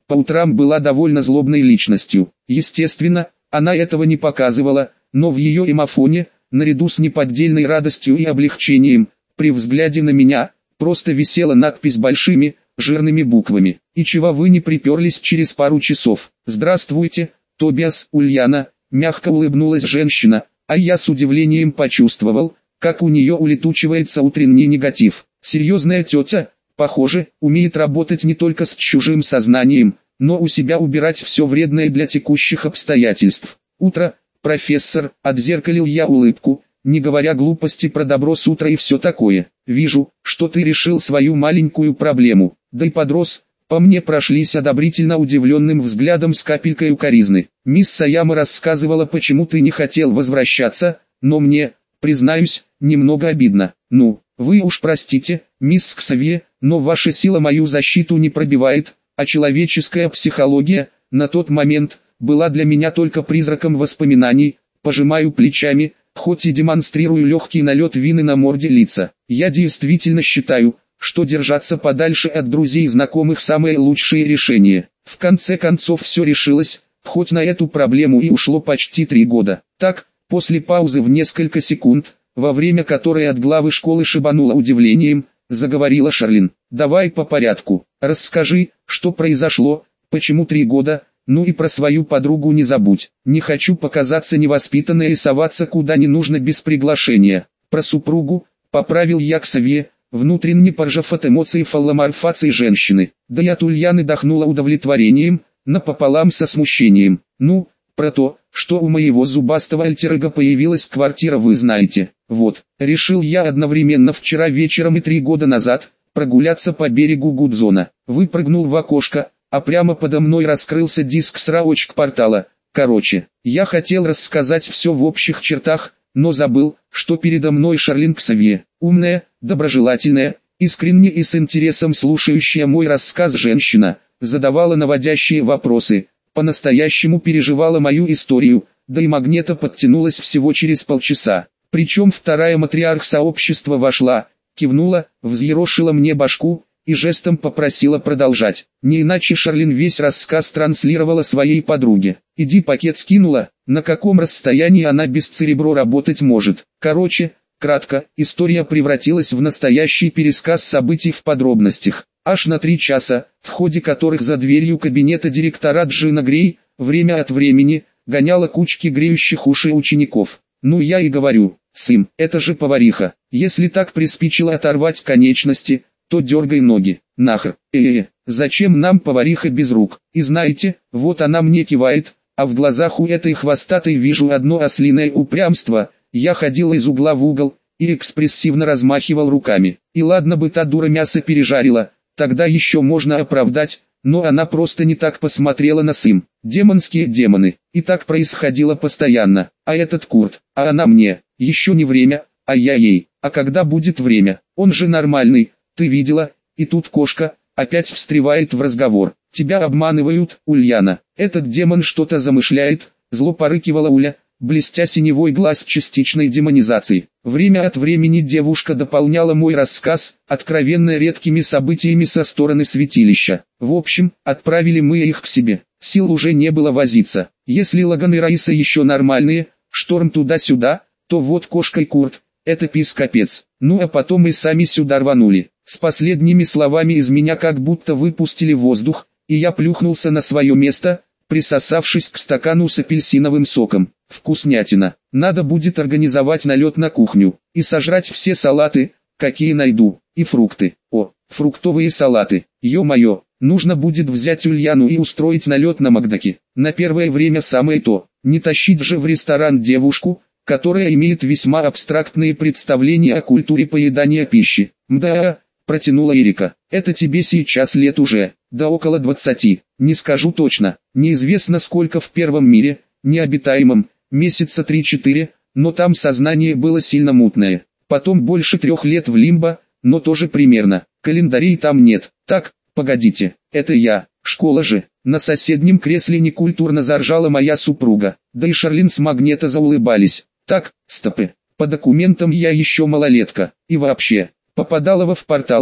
По утрам была довольно злобной личностью. Естественно, она этого не показывала, но в ее эмофоне, наряду с неподдельной радостью и облегчением, при взгляде на меня, просто висела надпись большими, жирными буквами. «И чего вы не приперлись через пару часов?» «Здравствуйте, Тобиас, Ульяна», мягко улыбнулась женщина, а я с удивлением почувствовал, как у нее улетучивается утренний негатив. Серьезная тетя, похоже, умеет работать не только с чужим сознанием, но у себя убирать все вредное для текущих обстоятельств. «Утро, профессор», отзеркалил я улыбку, не говоря глупости про добро с утра и все такое. «Вижу, что ты решил свою маленькую проблему, да и подрос». По мне прошлись одобрительно удивленным взглядом с капелькой укоризны. «Мисс Саяма рассказывала, почему ты не хотел возвращаться, но мне, признаюсь, немного обидно. Ну, вы уж простите, мисс Ксавье, но ваша сила мою защиту не пробивает, а человеческая психология, на тот момент, была для меня только призраком воспоминаний». Пожимаю плечами, хоть и демонстрирую легкий налет вины на морде лица. Я действительно считаю, что держаться подальше от друзей и знакомых самое лучшее решение. В конце концов все решилось, хоть на эту проблему и ушло почти 3 года. Так, после паузы в несколько секунд, во время которой от главы школы шибануло удивлением, заговорила Шарлин. «Давай по порядку, расскажи, что произошло, почему 3 года, ну и про свою подругу не забудь. Не хочу показаться невоспитанной и соваться куда не нужно без приглашения. Про супругу», поправил я Ксавье, внутренне поржав от эмоций фалломорфации женщины. Да и от Ульяны дохнуло удовлетворением, напополам со смущением. «Ну, про то, что у моего зубастого альтер-эго появилась квартира, вы знаете. Вот, решил я одновременно вчера вечером и 3 года назад прогуляться по берегу Гудзона. Выпрыгнул в окошко, а прямо подо мной раскрылся диск сраочек портала. Короче, я хотел рассказать все в общих чертах, но забыл, что передо мной Шарлин Ксавье, умная, доброжелательная, искренне и с интересом слушающая мой рассказ женщина, задавала наводящие вопросы, по-настоящему переживала мою историю, да и Магнета подтянулась всего через полчаса. Причем вторая матриарх сообщества вошла, кивнула, взъерошила мне башку и жестом попросила продолжать. Не иначе Шарлин весь рассказ транслировала своей подруге. «Иди, пакет скинула, на каком расстоянии она без церебро работать может». Короче, кратко, история превратилась в настоящий пересказ событий в подробностях. Аж на 3 часа, в ходе которых за дверью кабинета директора Джина Грей, время от времени, гоняла кучки греющих уши учеников. Ну я и говорю, Сым, это же повариха. Если так приспичило оторвать конечности, то дергай ноги. Нахер. Зачем нам повариха без рук? И знаете, вот она мне кивает, а в глазах у этой хвостатой вижу одно ослиное упрямство. Я ходил из угла в угол и экспрессивно размахивал руками. И ладно бы та дура мясо пережарила, тогда еще можно оправдать, но она просто не так посмотрела на Сым. Демонские демоны. И так происходило постоянно. А этот Курт, а она мне. Еще не время, а я ей. А когда будет время? Он же нормальный, ты видела? И тут кошка опять встревает в разговор. Тебя обманывают, Ульяна. Этот демон что-то замышляет, зло порыкивала Уля, блестя синевой глаз частичной демонизации. Время от времени девушка дополняла мой рассказ, откровенно редкими событиями со стороны святилища. В общем, отправили мы их к себе. Сил уже не было возиться. Если Лаган и Раиса еще нормальные, шторм туда-сюда, то вот кошка и Курт, это пис-капец. Ну а потом и сами сюда рванули. С последними словами из меня как будто выпустили воздух, и я плюхнулся на свое место, присосавшись к стакану с апельсиновым соком. Вкуснятина. Надо будет организовать налет на кухню и сожрать все салаты, какие найду, и фрукты. О, фруктовые салаты. Ё-моё, нужно будет взять Ульяну и устроить налет на Макдаке. На первое время самое то. Не тащить же в ресторан девушку, которая имеет весьма абстрактные представления о культуре поедания пищи. «Мда», протянула Эрика, «это тебе сейчас лет уже, да около 20, не скажу точно, неизвестно сколько в первом мире, необитаемом, месяца 3-4, но там сознание было сильно мутное. Потом больше 3 лет в лимбо, но тоже примерно, календарей там нет. Так, погодите, это я, школа же». На соседнем кресле некультурно заржала моя супруга, да и Шарлин с Магнета заулыбались. «Так, стопы, по документам я еще малолетка, и вообще, Попадалова в Порталова,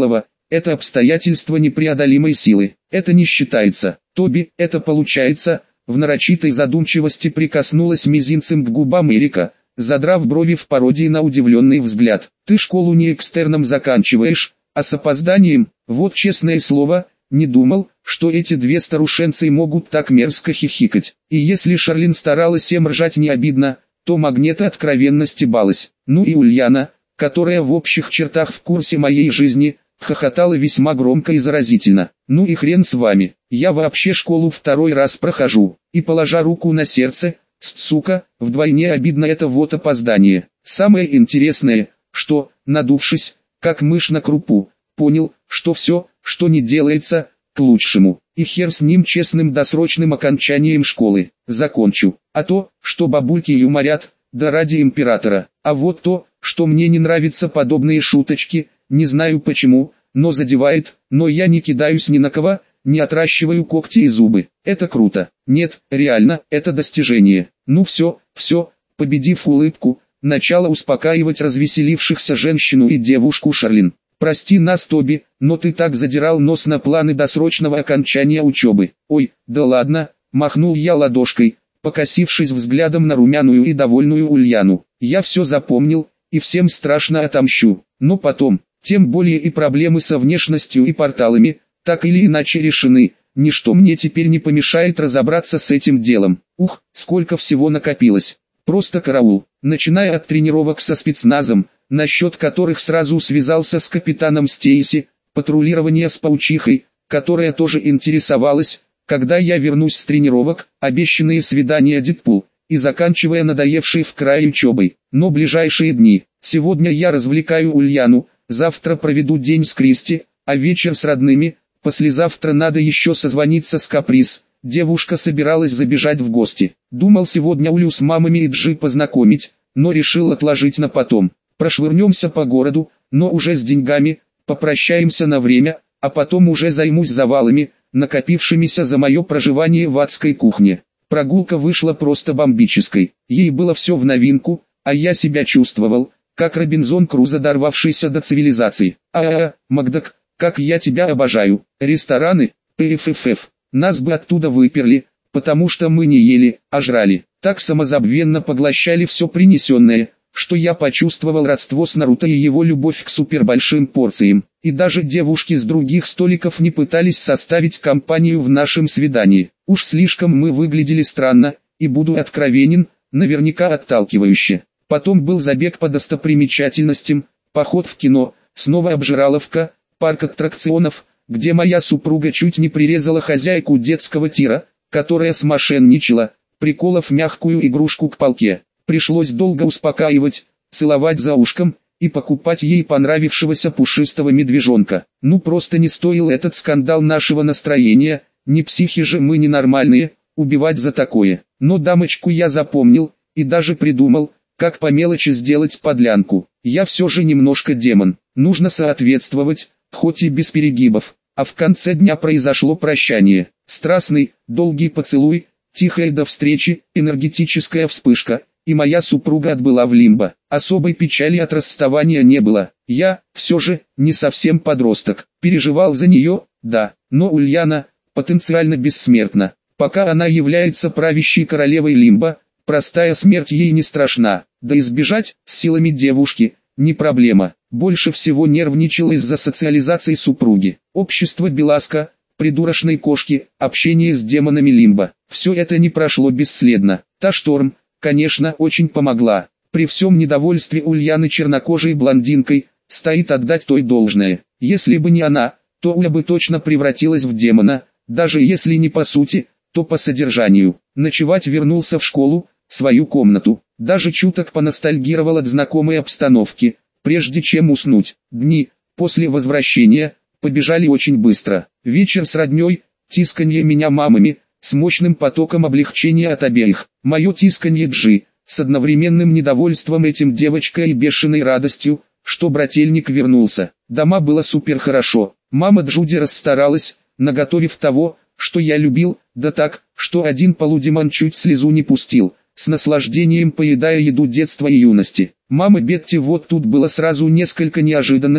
это обстоятельство непреодолимой силы. Это не считается. Тоби, это получается. В нарочитой задумчивости прикоснулась мизинцем к губам Эрика, задрав брови в пародии на удивленный взгляд. Ты школу не экстерном заканчиваешь, а с опозданием. Вот честное слово, не думал, что эти две старушенцы могут так мерзко хихикать. И если Шарлин старалась им ржать не обидно, то Магнета откровенно стебалась. Ну и Ульяна, которая в общих чертах в курсе моей жизни, хохотала весьма громко и заразительно. Ну и хрен с вами, я вообще школу второй раз прохожу. И положа руку на сердце, сука, вдвойне обидно это вот опоздание. Самое интересное, что, надувшись, как мышь на крупу, понял, что все, что не делается, к лучшему. И хер с ним честным досрочным окончанием школы. Закончу. А то, что бабульки юморят, да ради императора. А вот то, что мне не нравятся подобные шуточки, не знаю почему, но задевает, но я не кидаюсь ни на кого, не отращиваю когти и зубы. Это круто. Нет, реально, это достижение. Ну все, победив улыбку, начала успокаивать развеселившихся женщину и девушку Шарлин. Прости нас, Тоби, но ты так задирал нос на планы досрочного окончания учебы. Ой, да ладно, махнул я ладошкой, покосившись взглядом на румяную и довольную Ульяну. Я все запомнил, и всем страшно отомщу. Но потом, тем более и проблемы со внешностью и порталами, так или иначе решены. Ничто мне теперь не помешает разобраться с этим делом. Ух, сколько всего накопилось. Просто караул. Начиная от тренировок со спецназом, насчет которых сразу связался с капитаном Стейси, патрулирование с паучихой, которая тоже интересовалась, когда я вернусь с тренировок, обещанные свидания Дэдпул, и заканчивая надоевшей в край учебой. Но ближайшие дни, сегодня я развлекаю Ульяну, завтра проведу день с Кристи, а вечер с родными, послезавтра надо еще созвониться с Каприз. Девушка собиралась забежать в гости. Думал сегодня Улю с мамами и Джи познакомить, но решил отложить на потом. Прошвырнемся по городу, но уже с деньгами, попрощаемся на время, а потом уже займусь завалами, накопившимися за мое проживание в адской кухне. Прогулка вышла просто бомбической. Ей было все в новинку, а я себя чувствовал, как Робинзон Крузо, дорвавшийся до цивилизации. Макдак, как я тебя обожаю. Рестораны, пффф. Нас бы оттуда выперли, потому что мы не ели, а жрали. Так самозабвенно поглощали все принесенное, что я почувствовал родство с Наруто и его любовь к супербольшим порциям. И даже девушки с других столиков не пытались составить компанию в нашем свидании. Уж слишком мы выглядели странно, и буду откровенен, наверняка отталкивающе. Потом был забег по достопримечательностям, поход в кино, снова обжираловка, парк аттракционов, где моя супруга чуть не прирезала хозяйку детского тира, которая смошенничала, приколов мягкую игрушку к полке. Пришлось долго успокаивать, целовать за ушком и покупать ей понравившегося пушистого медвежонка. Ну просто не стоил этот скандал нашего настроения, не психи же мы ненормальные, убивать за такое. Но дамочку я запомнил, и даже придумал, как по мелочи сделать подлянку. Я все же немножко демон, нужно соответствовать, хоть и без перегибов. А в конце дня произошло прощание. Страстный, долгий поцелуй, тихая до встречи, энергетическая вспышка, и моя супруга отбыла в лимбо. Особой печали от расставания не было. Я, все же, не совсем подросток. Переживал за нее, да, но Ульяна, потенциально бессмертна. Пока она является правящей королевой лимбо, простая смерть ей не страшна. Да избежать, с силами девушки, не проблема. Больше всего нервничал из-за социализации супруги. Общество Беласка, придурочной кошки, общение с демонами лимбо. Все это не прошло бесследно. Та Шторм, конечно, очень помогла. При всем недовольстве Ульяны чернокожей блондинкой, стоит отдать той должное. Если бы не она, то Уля бы точно превратилась в демона, даже если не по сути, то по содержанию. Ночевать вернулся в школу, свою комнату. Даже чуток поностальгировал от знакомой обстановки, прежде чем уснуть. Дни, после возвращения, побежали очень быстро. Вечер с родней, тисканье меня мамами, с мощным потоком облегчения от обеих. Мое тисканье Джи, с одновременным недовольством этим девочкой и бешеной радостью, что брательник вернулся. Дома было супер хорошо. Мама Джуди расстаралась, наготовив того, что я любил, да так, что один полудемон чуть слезу не пустил, с наслаждением поедая еду детства и юности. Мама Бетти, вот тут было сразу несколько неожиданностей.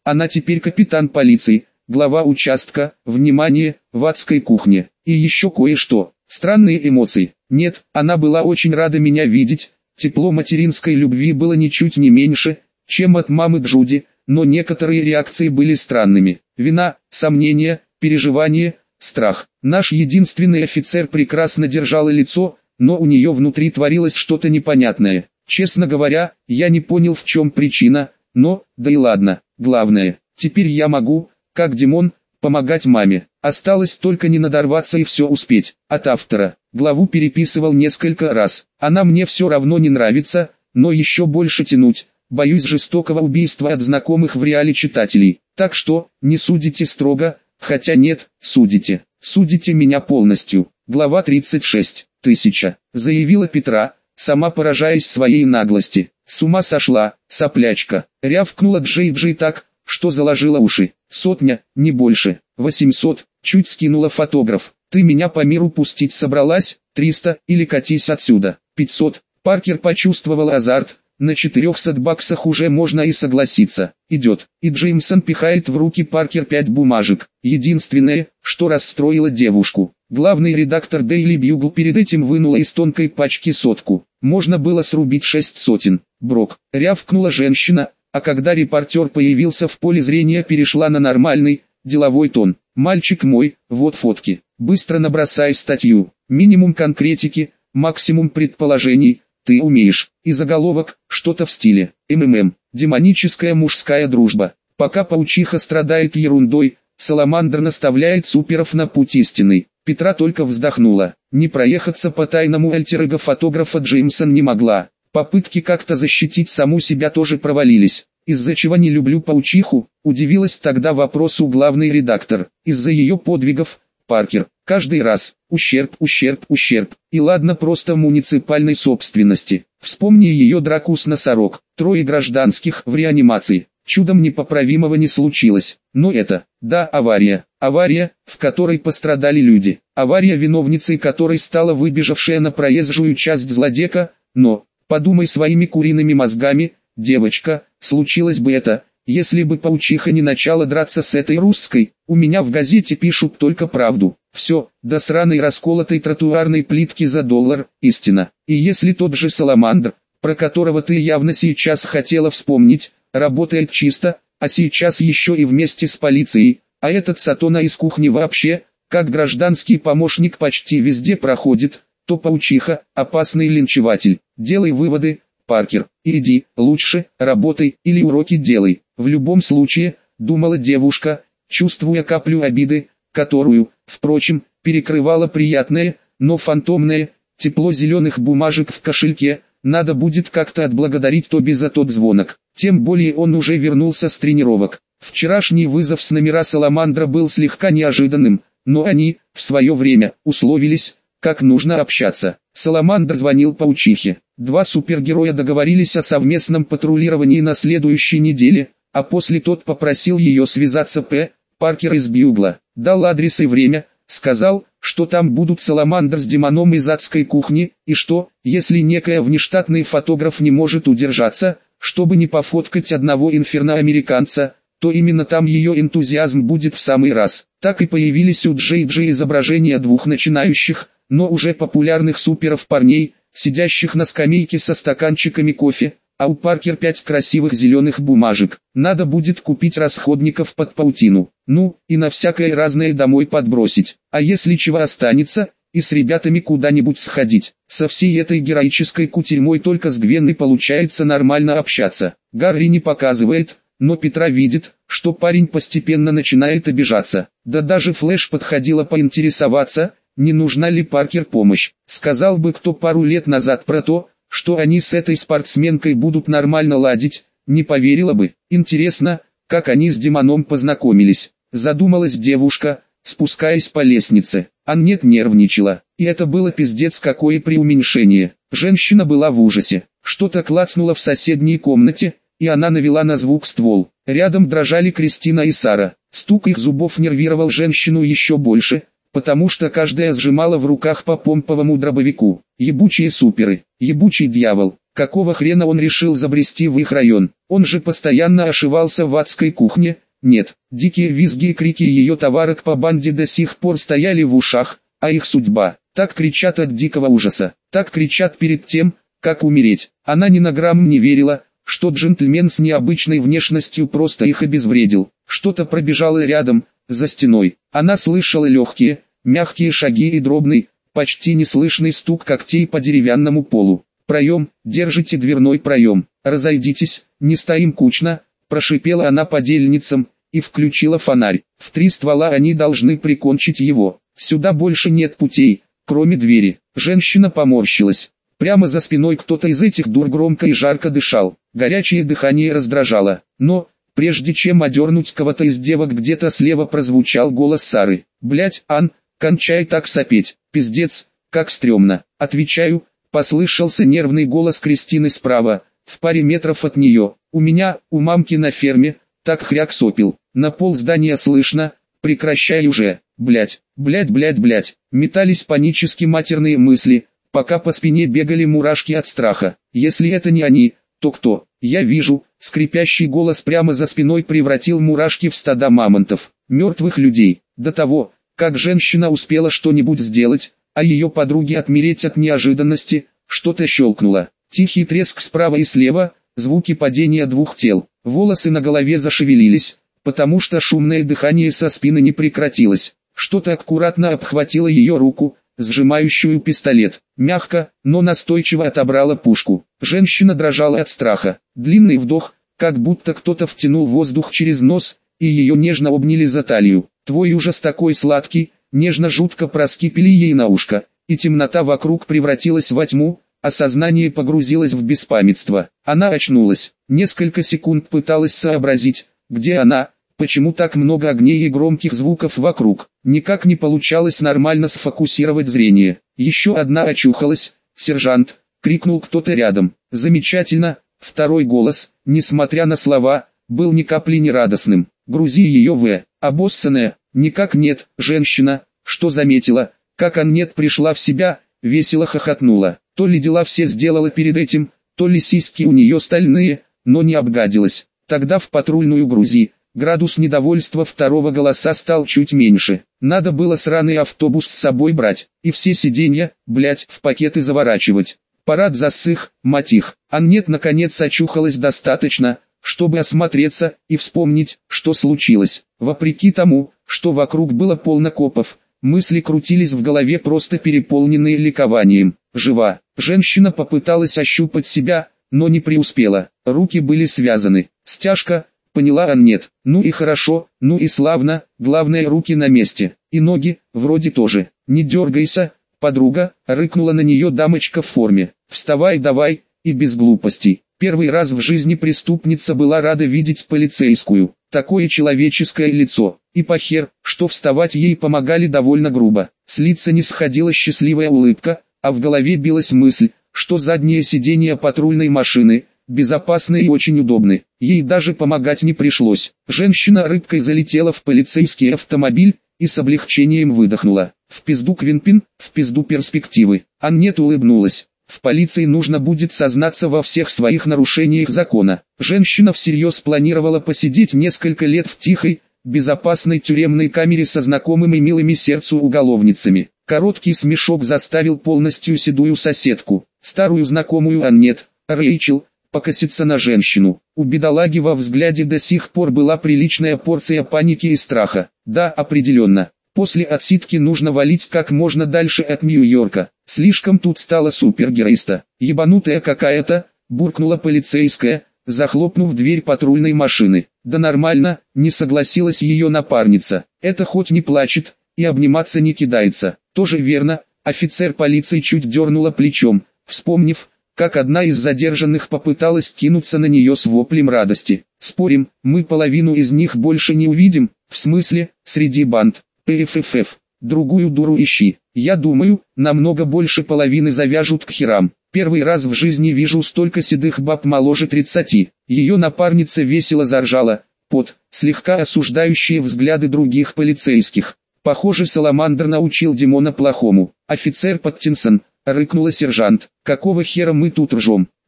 Она теперь капитан полиции, глава участка, внимание, в адской кухне. И еще кое-что. Странные эмоции. Нет, она была очень рада меня видеть. Тепло материнской любви было ничуть не меньше, чем от мамы Джуди, но некоторые реакции были странными. Вина, сомнения, переживания, страх. Наш единственный офицер прекрасно держала лицо, но у нее внутри творилось что-то непонятное. Честно говоря, я не понял, в чем причина, но, да и ладно, главное, теперь я могу, как Димон, помогать маме. Осталось только не надорваться и все успеть. От автора. Главу переписывал несколько раз. Она мне все равно не нравится, но еще больше тянуть. Боюсь жестокого убийства от знакомых в реале читателей. Так что, не судите строго, хотя нет, судите. Судите меня полностью. Глава 36. 1000. Заявила Петра, сама поражаясь своей наглости. С ума сошла, соплячка. Рявкнула Джей так, что заложила уши. 100, не больше. 800, чуть скинула фотограф. Ты меня по миру пустить собралась? 300, или катись отсюда. 500. Паркер почувствовал азарт. На 400 баксах уже можно и согласиться. Идет. И Джеймсон пихает в руки Паркер 5 бумажек. Единственное, что расстроило девушку. Главный редактор Daily Bugle перед этим вынула из тонкой пачки 100. Можно было срубить 600. Брок. Рявкнула женщина, а когда репортер появился в поле зрения, перешла на нормальный, деловой тон. Мальчик мой, вот фотки. Быстро набросай статью. Минимум конкретики, максимум предположений. Ты умеешь. И заголовок, что-то в стиле МММ. Демоническая мужская дружба. Пока паучиха страдает ерундой, Саламандр наставляет суперов на путь истинный. Петра только вздохнула. Не проехаться по тайному альтер-эго фотографа Джеймсон не могла. Попытки как-то защитить саму себя тоже провалились. Из-за чего не люблю паучиху, удивилась тогда вопросу главный редактор. Из-за ее подвигов, Паркер. Каждый раз. Ущерб. И ладно просто муниципальной собственности. Вспомни ее драку с носорог. 3 гражданских в реанимации. Чудом непоправимого не случилось. Но это, да, авария. Авария, в которой пострадали люди. Авария, виновницей которой стала выбежавшая на проезжую часть злодейка, но, подумай своими куриными мозгами, девочка, случилось бы это, если бы паучиха не начала драться с этой русской. У меня в газете пишут только правду. Все, до сраной расколотой тротуарной плитки за $1, истина. И если тот же Саламандр, про которого ты явно сейчас хотела вспомнить, работает чисто, а сейчас еще и вместе с полицией, а этот сатана из кухни вообще, как гражданский помощник почти везде проходит, то паучиха – опасный линчеватель. Делай выводы, Паркер, и иди, лучше, работай или уроки делай. В любом случае, думала девушка, чувствуя каплю обиды, которую, впрочем, перекрывало приятное, но фантомное, тепло зеленых бумажек в кошельке. Надо будет как-то отблагодарить Тоби за тот звонок. Тем более он уже вернулся с тренировок. Вчерашний вызов с номера Саламандра был слегка неожиданным, но они, в свое время, условились, как нужно общаться. Саламандр звонил паучихе. 2 супергероя договорились о совместном патрулировании на следующей неделе, а после тот попросил ее связаться Паркер из Бьюгла. Дал адрес и время, сказал, что там будут Саламандр с Демоном из адской кухни, и что, если некая внештатный фотограф не может удержаться, чтобы не пофоткать одного инферно-американца, то именно там ее энтузиазм будет в самый раз. Так и появились у Джей изображения 2 начинающих, но уже популярных суперов парней, сидящих на скамейке со стаканчиками кофе, а у Паркер 5 красивых зеленых бумажек. Надо будет купить расходников под паутину. Ну, и на всякое разное домой подбросить. А если чего останется, и с ребятами куда-нибудь сходить. Со всей этой героической кутерьмой только с Гвенной получается нормально общаться. Гарри не показывает, но Петра видит, что парень постепенно начинает обижаться. Да даже Флэш подходила поинтересоваться, не нужна ли Паркер помощь. Сказал бы кто пару лет назад про то, что они с этой спортсменкой будут нормально ладить, не поверила бы. Интересно, как они с Демоном познакомились. Задумалась девушка, спускаясь по лестнице. Аннет нервничала, и это было пиздец какое преуменьшение. Женщина была в ужасе. Что-то клацнуло в соседней комнате, и она навела на звук ствол. Рядом дрожали Кристина и Сара. Стук их зубов нервировал женщину еще больше, потому что каждая сжимала в руках по помповому дробовику. Ебучие суперы, ебучий дьявол. Какого хрена он решил забрести в их район? Он же постоянно ошивался в адской кухне. Нет, дикие визги и крики ее товарок по банде до сих пор стояли в ушах, а их судьба. Так кричат от дикого ужаса, так кричат перед тем, как умереть. Она ни на грамм не верила, что джентльмен с необычной внешностью просто их обезвредил. Что-то пробежало рядом, за стеной. Она слышала легкие, мягкие шаги и дробный, почти неслышный стук когтей по деревянному полу. «Проем, держите дверной проем, разойдитесь, не стоим кучно», прошипела она подельницам и включила фонарь. В 3 ствола они должны прикончить его. Сюда больше нет путей, кроме двери. Женщина поморщилась. Прямо за спиной кто-то из этих дур громко и жарко дышал. Горячее дыхание раздражало. Но, прежде чем одернуть кого-то из девок, где-то слева прозвучал голос Сары. «Блядь, Ан, кончай так сопеть, пиздец, как стрёмно». «Отвечаю», послышался нервный голос Кристины справа, в паре метров от нее. «У меня, у мамки на ферме, так хряк сопел. На пол здания слышно, прекращай уже, блядь, блядь, блядь, блядь». Метались панически матерные мысли, пока по спине бегали мурашки от страха. Если это не они, то кто? Я вижу, скрипящий голос прямо за спиной превратил мурашки в стада мамонтов, мертвых людей. До того, как женщина успела что-нибудь сделать, а ее подруге отмереть от неожиданности, что-то щелкнуло. Тихий треск справа и слева, звуки падения 2 тел. Волосы на голове зашевелились, потому что шумное дыхание со спины не прекратилось. Что-то аккуратно обхватило ее руку, сжимающую пистолет. Мягко, но настойчиво отобрала пушку. Женщина дрожала от страха. Длинный вдох, как будто кто-то втянул воздух через нос, и ее нежно обняли за талию. «Твой ужас такой сладкий», нежно-жутко проскипели ей на ушко, и темнота вокруг превратилась во тьму, а сознание погрузилось в беспамятство. Она очнулась. Несколько секунд пыталась сообразить, где она, почему так много огней и громких звуков вокруг. Никак не получалось нормально сфокусировать зрение. Еще одна очухалась. «Сержант!» — крикнул кто-то рядом. Замечательно. Второй голос, несмотря на слова, был ни капли не радостным. «Грузи ее в...» «Обоссанная!» «Никак нет, женщина!» Что заметила, как Аннет пришла в себя, весело хохотнула. То ли дела все сделала перед этим, то ли сиськи у нее стальные, но не обгадилась. Тогда в патрульную грузи. Градус недовольства второго голоса стал чуть меньше. Надо было сраный автобус с собой брать, и все сиденья, блять, в пакеты заворачивать. Парад засых, мать их. Аннет наконец очухалась достаточно, чтобы осмотреться и вспомнить, что случилось. Вопреки тому, что вокруг было полно копов, мысли крутились в голове просто переполненные ликованием. Жива. Женщина попыталась ощупать себя, но не преуспела. Руки были связаны. Стяжка, поняла Аннет. Ну и хорошо, ну и славно, главное руки на месте. И ноги, вроде тоже. Не дергайся, подруга, рыкнула на нее дамочка в форме. Вставай давай, и без глупостей. Первый раз в жизни преступница была рада видеть полицейскую. Такое человеческое лицо. И похер, что вставать ей помогали довольно грубо. С лица не сходила счастливая улыбка, а в голове билась мысль, что задние сиденья патрульной машины безопасны и очень удобны. Ей даже помогать не пришлось. Женщина рыбкой залетела в полицейский автомобиль и с облегчением выдохнула. В пизду Квинпин, в пизду перспективы. Аннет улыбнулась. В полиции нужно будет сознаться во всех своих нарушениях закона. Женщина всерьез планировала посидеть несколько лет в тихой, безопасной тюремной камере со знакомыми милыми сердцу уголовницами. Короткий смешок заставил полностью седую соседку, старую знакомую Аннет, Рэйчел, покоситься на женщину. У бедолаги во взгляде до сих пор была приличная порция паники и страха. Да, определенно. После отсидки нужно валить как можно дальше от Нью-Йорка. Слишком тут стало супергеройство. Ебанутая какая-то, буркнула полицейская, захлопнув дверь патрульной машины. Да нормально, не согласилась ее напарница. Это хоть не плачет, и обниматься не кидается. Тоже верно, офицер полиции чуть дернула плечом, вспомнив, как одна из задержанных попыталась кинуться на нее с воплем радости. Спорим, мы половину из них больше не увидим, в смысле, среди банд. ПФФ, другую дуру ищи. Я думаю, намного больше половины завяжут к херам. Первый раз в жизни вижу столько седых баб моложе 30. Ее напарница весело заржала, под слегка осуждающие взгляды других полицейских. Похоже, Саламандр научил Димона плохому. Офицер Паттинсон, рыкнула сержант. Какого хера мы тут ржем?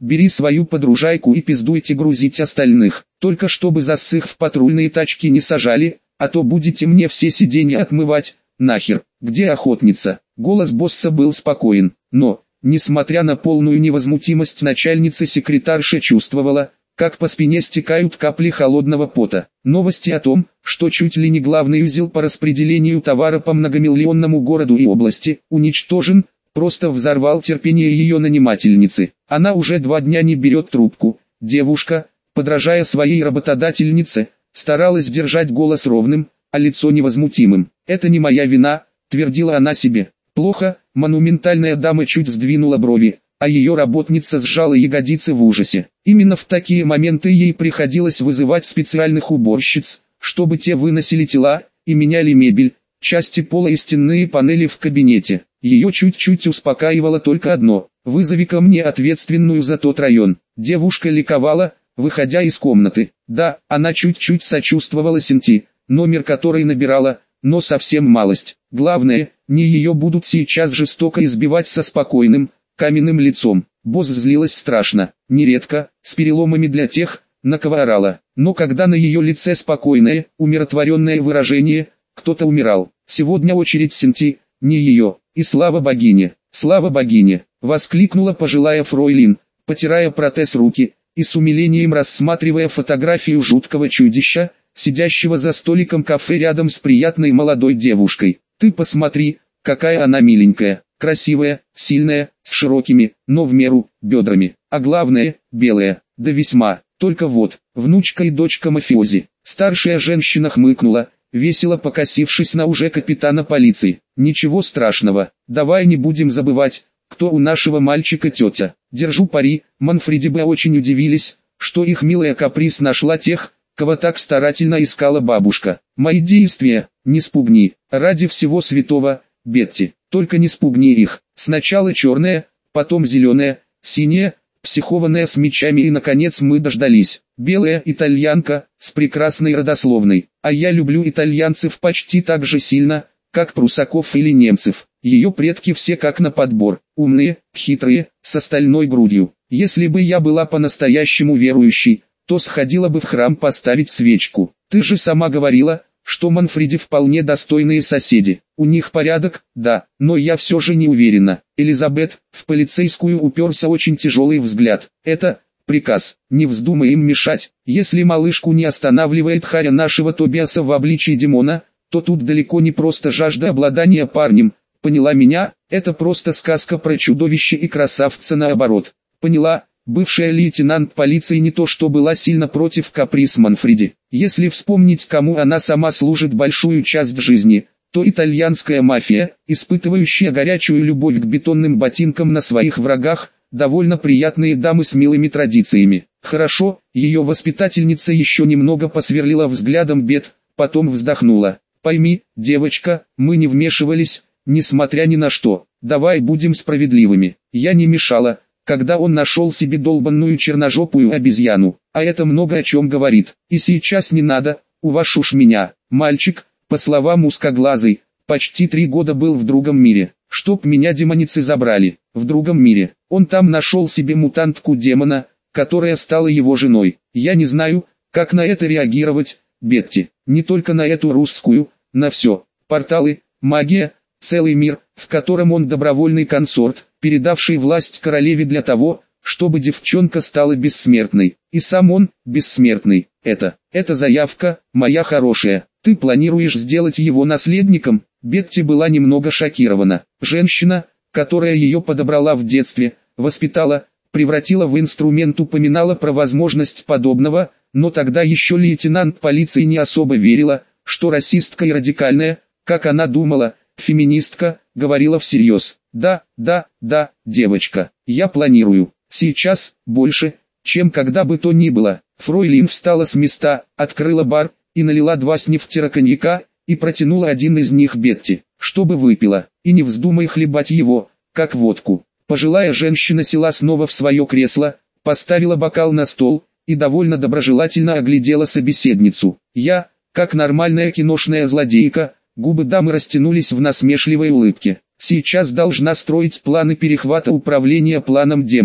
бери свою подружайку и пиздуйте грузить остальных. Только чтобы за ссых в патрульные тачки не сажали, а то будете мне все сиденья отмывать, нахер. Где охотница? Голос босса был спокоен, но, несмотря на полную невозмутимость начальницы, секретарша чувствовала, как по спине стекают капли холодного пота. Новости о том, что чуть ли не главный узел по распределению товара по многомиллионному городу и области уничтожен, просто взорвал терпение ее нанимательницы. Она уже 2 дня не берет трубку. Девушка, подражая своей работодательнице, старалась держать голос ровным, а лицо невозмутимым. «Это не моя вина», — твердила она себе. «Плохо», — монументальная дама чуть сдвинула брови, а ее работница сжала ягодицы в ужасе. Именно в такие моменты ей приходилось вызывать специальных уборщиц, чтобы те выносили тела и меняли мебель, части пола и стенные панели в кабинете. Ее чуть-чуть успокаивало только одно: «Вызови ко мне ответственную за тот район». Девушка ликовала, выходя из комнаты. Да, она чуть-чуть сочувствовала Синти, номер которой набирала, но совсем малость. Главное, не ее будут сейчас жестоко избивать со спокойным, каменным лицом. Босс злилась страшно, нередко, с переломами для тех, на кого орала. Но когда на ее лице спокойное, умиротворенное выражение, кто-то умирал. Сегодня очередь Синти, не ее. И слава богине, воскликнула пожилая фройлин, потирая протез руки, и с умилением рассматривая фотографию жуткого чудища, сидящего за столиком кафе рядом с приятной молодой девушкой. «Ты посмотри, какая она миленькая, красивая, сильная, с широкими, но в меру, бедрами, а главное, белая, да весьма. Только вот, внучка и дочка мафиози». Старшая женщина хмыкнула, весело покосившись на уже капитана полиции. «Ничего страшного, давай не будем забывать, кто у нашего мальчика тетя. Держу пари, Манфреди бы очень удивились, что их милая Каприс нашла тех, кого так старательно искала бабушка. Мои действия, не спугни, ради всего святого, Бетти, только не спугни их. Сначала черная, потом зеленая, синяя, психованная с мечами, и наконец мы дождались. Белая итальянка, с прекрасной родословной. А я люблю итальянцев почти так же сильно, как прусаков или немцев. Ее предки все как на подбор, умные, хитрые, с остальной грудью. Если бы я была по-настоящему верующей, то сходила бы в храм поставить свечку. Ты же сама говорила, что Манфреди вполне достойные соседи. У них порядок, да, но я все же не уверена. Элизабет, в полицейскую уперся очень тяжелый взгляд. Это приказ, не вздумай им мешать. Если малышку не останавливает харя нашего Тобиаса в обличии Димона, то тут далеко не просто жажда обладания парнем. Поняла меня? Это просто сказка про чудовище и красавца наоборот. Поняла? Бывшая лейтенант полиции не то что была сильно против каприз Манфреди. Если вспомнить, кому она сама служит большую часть жизни, то итальянская мафия, испытывающая горячую любовь к бетонным ботинкам на своих врагах, довольно приятные дамы с милыми традициями. Хорошо, ее воспитательница еще немного посверлила взглядом Бет, потом вздохнула. Пойми, девочка, мы не вмешивались, несмотря ни на что. Давай будем справедливыми. Я не мешала, когда он нашел себе долбанную черножопую обезьяну, а это много о чем говорит. И сейчас не надо, уваж уж меня. Мальчик, по словам узкоглазый, почти 3 года был в другом мире. Чтоб меня демоницы забрали, в другом мире. Он там нашел себе мутантку демона, которая стала его женой. Я не знаю, как на это реагировать, Бетти. Не только на эту русскую, на все. Порталы, магия, целый мир, в котором он добровольный консорт, передавший власть королеве для того, чтобы девчонка стала бессмертной. И сам он, бессмертный. Это заявка, моя хорошая. Ты планируешь сделать его наследником? Бетти была немного шокирована. Женщина, которая ее подобрала в детстве, воспитала, превратила в инструмент, упоминала про возможность подобного, но тогда еще лейтенант полиции не особо верила, что расистка и радикальная, как она думала, феминистка, говорила всерьез. Да, девочка, я планирую. Сейчас, больше, чем когда бы то ни было. Фройлин встала с места, открыла бар, и налила 2 снифтера коньяка, и протянула один из них Бетти, чтобы выпила, и не вздумай хлебать его, как водку. Пожилая женщина села снова в свое кресло, поставила бокал на стол, и довольно доброжелательно оглядела собеседницу. Я, как нормальная киношная злодейка, губы дамы растянулись в насмешливой улыбке. Сейчас должна строить планы перехвата управления планом демонов.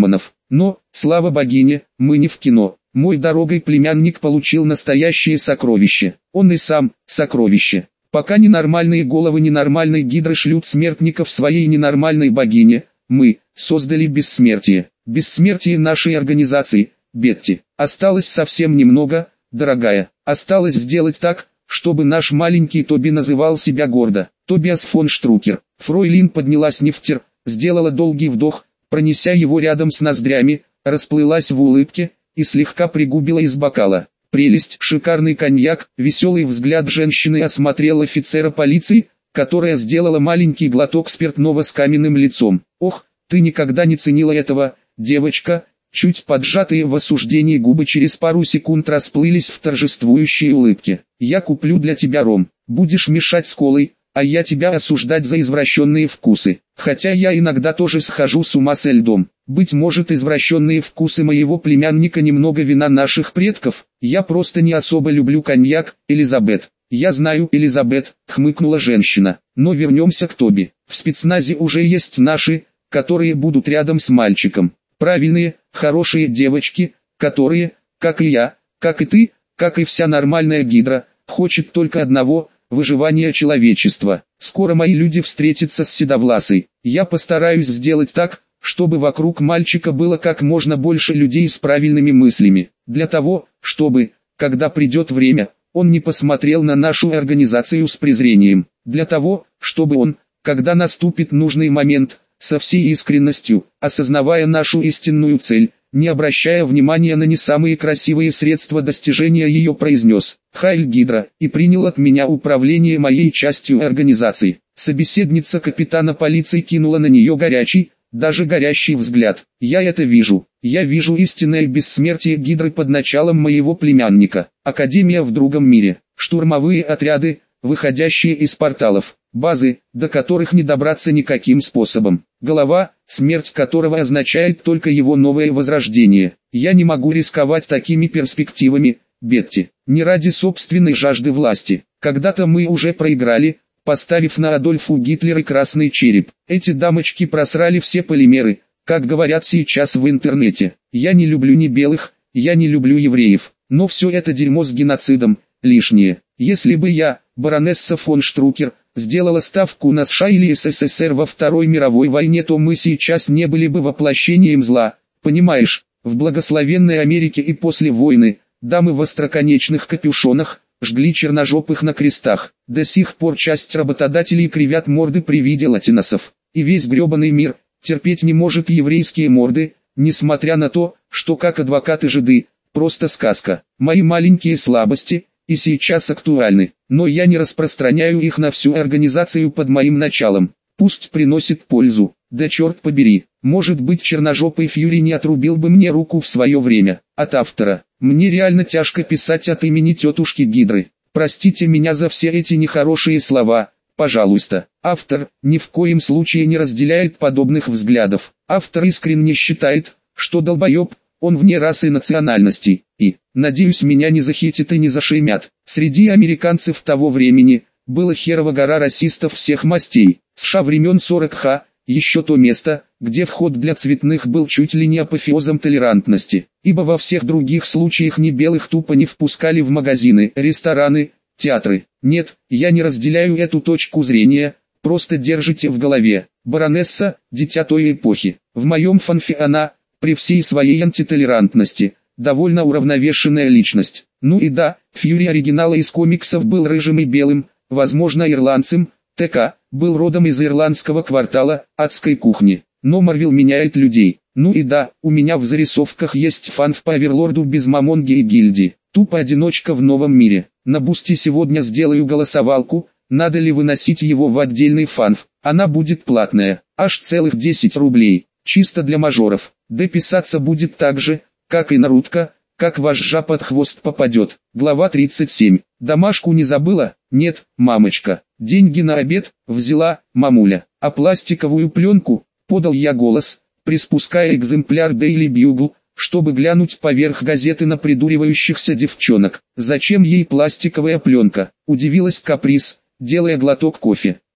Но, слава богине, мы не в кино. Мой дорогой племянник получил настоящее сокровище. Он и сам – сокровище. Пока ненормальные головы ненормальной гидры шлют смертников своей ненормальной богине, мы создали бессмертие. Бессмертие нашей организации, Бетти. Осталось совсем немного, дорогая. Осталось сделать так, чтобы наш маленький Тоби называл себя гордо. Тобиас фон Штрукер. Фройлин поднялась нефтер, сделала долгий вдох, пронеся его рядом с ноздрями, расплылась в улыбке и слегка пригубила из бокала. Прелесть, шикарный коньяк, веселый взгляд женщины осмотрел офицера полиции, которая сделала маленький глоток спиртного с каменным лицом. «Ох, ты никогда не ценила этого, девочка!» Чуть поджатые в осуждении губы через пару секунд расплылись в торжествующей улыбке. «Я куплю для тебя ром, будешь мешать с колой, а я тебя осуждать за извращенные вкусы. Хотя я иногда тоже схожу с ума со льдом. Быть может, извращенные вкусы моего племянника немного вина наших предков. Я просто не особо люблю коньяк, Элизабет». «Я знаю, Элизабет», — хмыкнула женщина. «Но вернемся к Тоби. В спецназе уже есть наши, которые будут рядом с мальчиком. Правильные, хорошие девочки, которые, как и я, как и ты, как и вся нормальная гидра, хочет только одного – выживания человечества. Скоро мои люди встретятся с Седовласой. Я постараюсь сделать так, чтобы вокруг мальчика было как можно больше людей с правильными мыслями. Для того, чтобы, когда придет время, он не посмотрел на нашу организацию с презрением. Для того, чтобы он, когда наступит нужный момент, со всей искренностью, осознавая нашу истинную цель, не обращая внимания на не самые красивые средства достижения ее, произнес «Хайль Гидра» и принял от меня управление моей частью организации. Собеседница капитана полиции кинула на нее горячий, даже горящий взгляд. «Я это вижу. Я вижу истинное бессмертие Гидры под началом моего племянника. Академия в другом мире. Штурмовые отряды, выходящие из порталов. Базы, до которых не добраться никаким способом. Голова, смерть которого означает только его новое возрождение. Я не могу рисковать такими перспективами, Бетти, не ради собственной жажды власти. Когда-то мы уже проиграли, поставив на Адольфу Гитлера красный череп. Эти дамочки просрали все полимеры, как говорят сейчас в интернете. Я не люблю ни белых, я не люблю евреев, но все это дерьмо с геноцидом, лишнее. Если бы я, баронесса фон Штрукер, сделала ставку на США или СССР во Второй мировой войне, то мы сейчас не были бы воплощением зла. Понимаешь, в благословенной Америке и после войны, дамы в остроконечных капюшонах, жгли черножопых на крестах. До сих пор часть работодателей кривят морды при виде латиносов. И весь гребаный мир терпеть не может еврейские морды, несмотря на то, что как адвокаты жиды, просто сказка. Мои маленькие слабости и сейчас актуальны, но я не распространяю их на всю организацию под моим началом. Пусть приносит пользу. Да черт побери, может быть, черножопый Фьюри не отрубил бы мне руку в свое время. От автора. Мне реально тяжко писать от имени тетушки Гидры. Простите меня за все эти нехорошие слова, пожалуйста. Автор ни в коем случае не разделяет подобных взглядов. Автор искренне считает, что долбоеб, он вне расы и национальностей, и, надеюсь, меня не захитят и не зашеймят. Среди американцев того времени, была херова гора расистов всех мастей. США времен 40-х, еще то место, где вход для цветных был чуть ли не апофеозом толерантности, ибо во всех других случаях ни белых тупо не впускали в магазины, рестораны, театры. Нет, я не разделяю эту точку зрения, просто держите в голове. Баронесса, дитя той эпохи. В моем фанфе она, при всей своей антитолерантности, довольно уравновешенная личность. Ну и да, Фьюри оригинала из комиксов был рыжим и белым, возможно ирландцем, ТК, был родом из ирландского квартала, адской кухни. Но Марвел меняет людей. Ну и да, у меня в зарисовках есть фанф по Оверлорду без Мамонги и Гильди. Тупо одиночка в новом мире. На Бусти сегодня сделаю голосовалку, надо ли выносить его в отдельный фанф. Она будет платная, аж целых 10 рублей, чисто для мажоров. Дописаться будет так же, как и Наруто, как вожжа под хвост попадет. Глава 37. Домашку не забыла? Нет, мамочка. Деньги на обед взяла, мамуля. А пластиковую пленку, подал я голос, приспуская экземпляр Daily Bugle, чтобы глянуть поверх газеты на придуривающихся девчонок. Зачем ей пластиковая пленка? Удивилась Каприз, делая глоток кофе.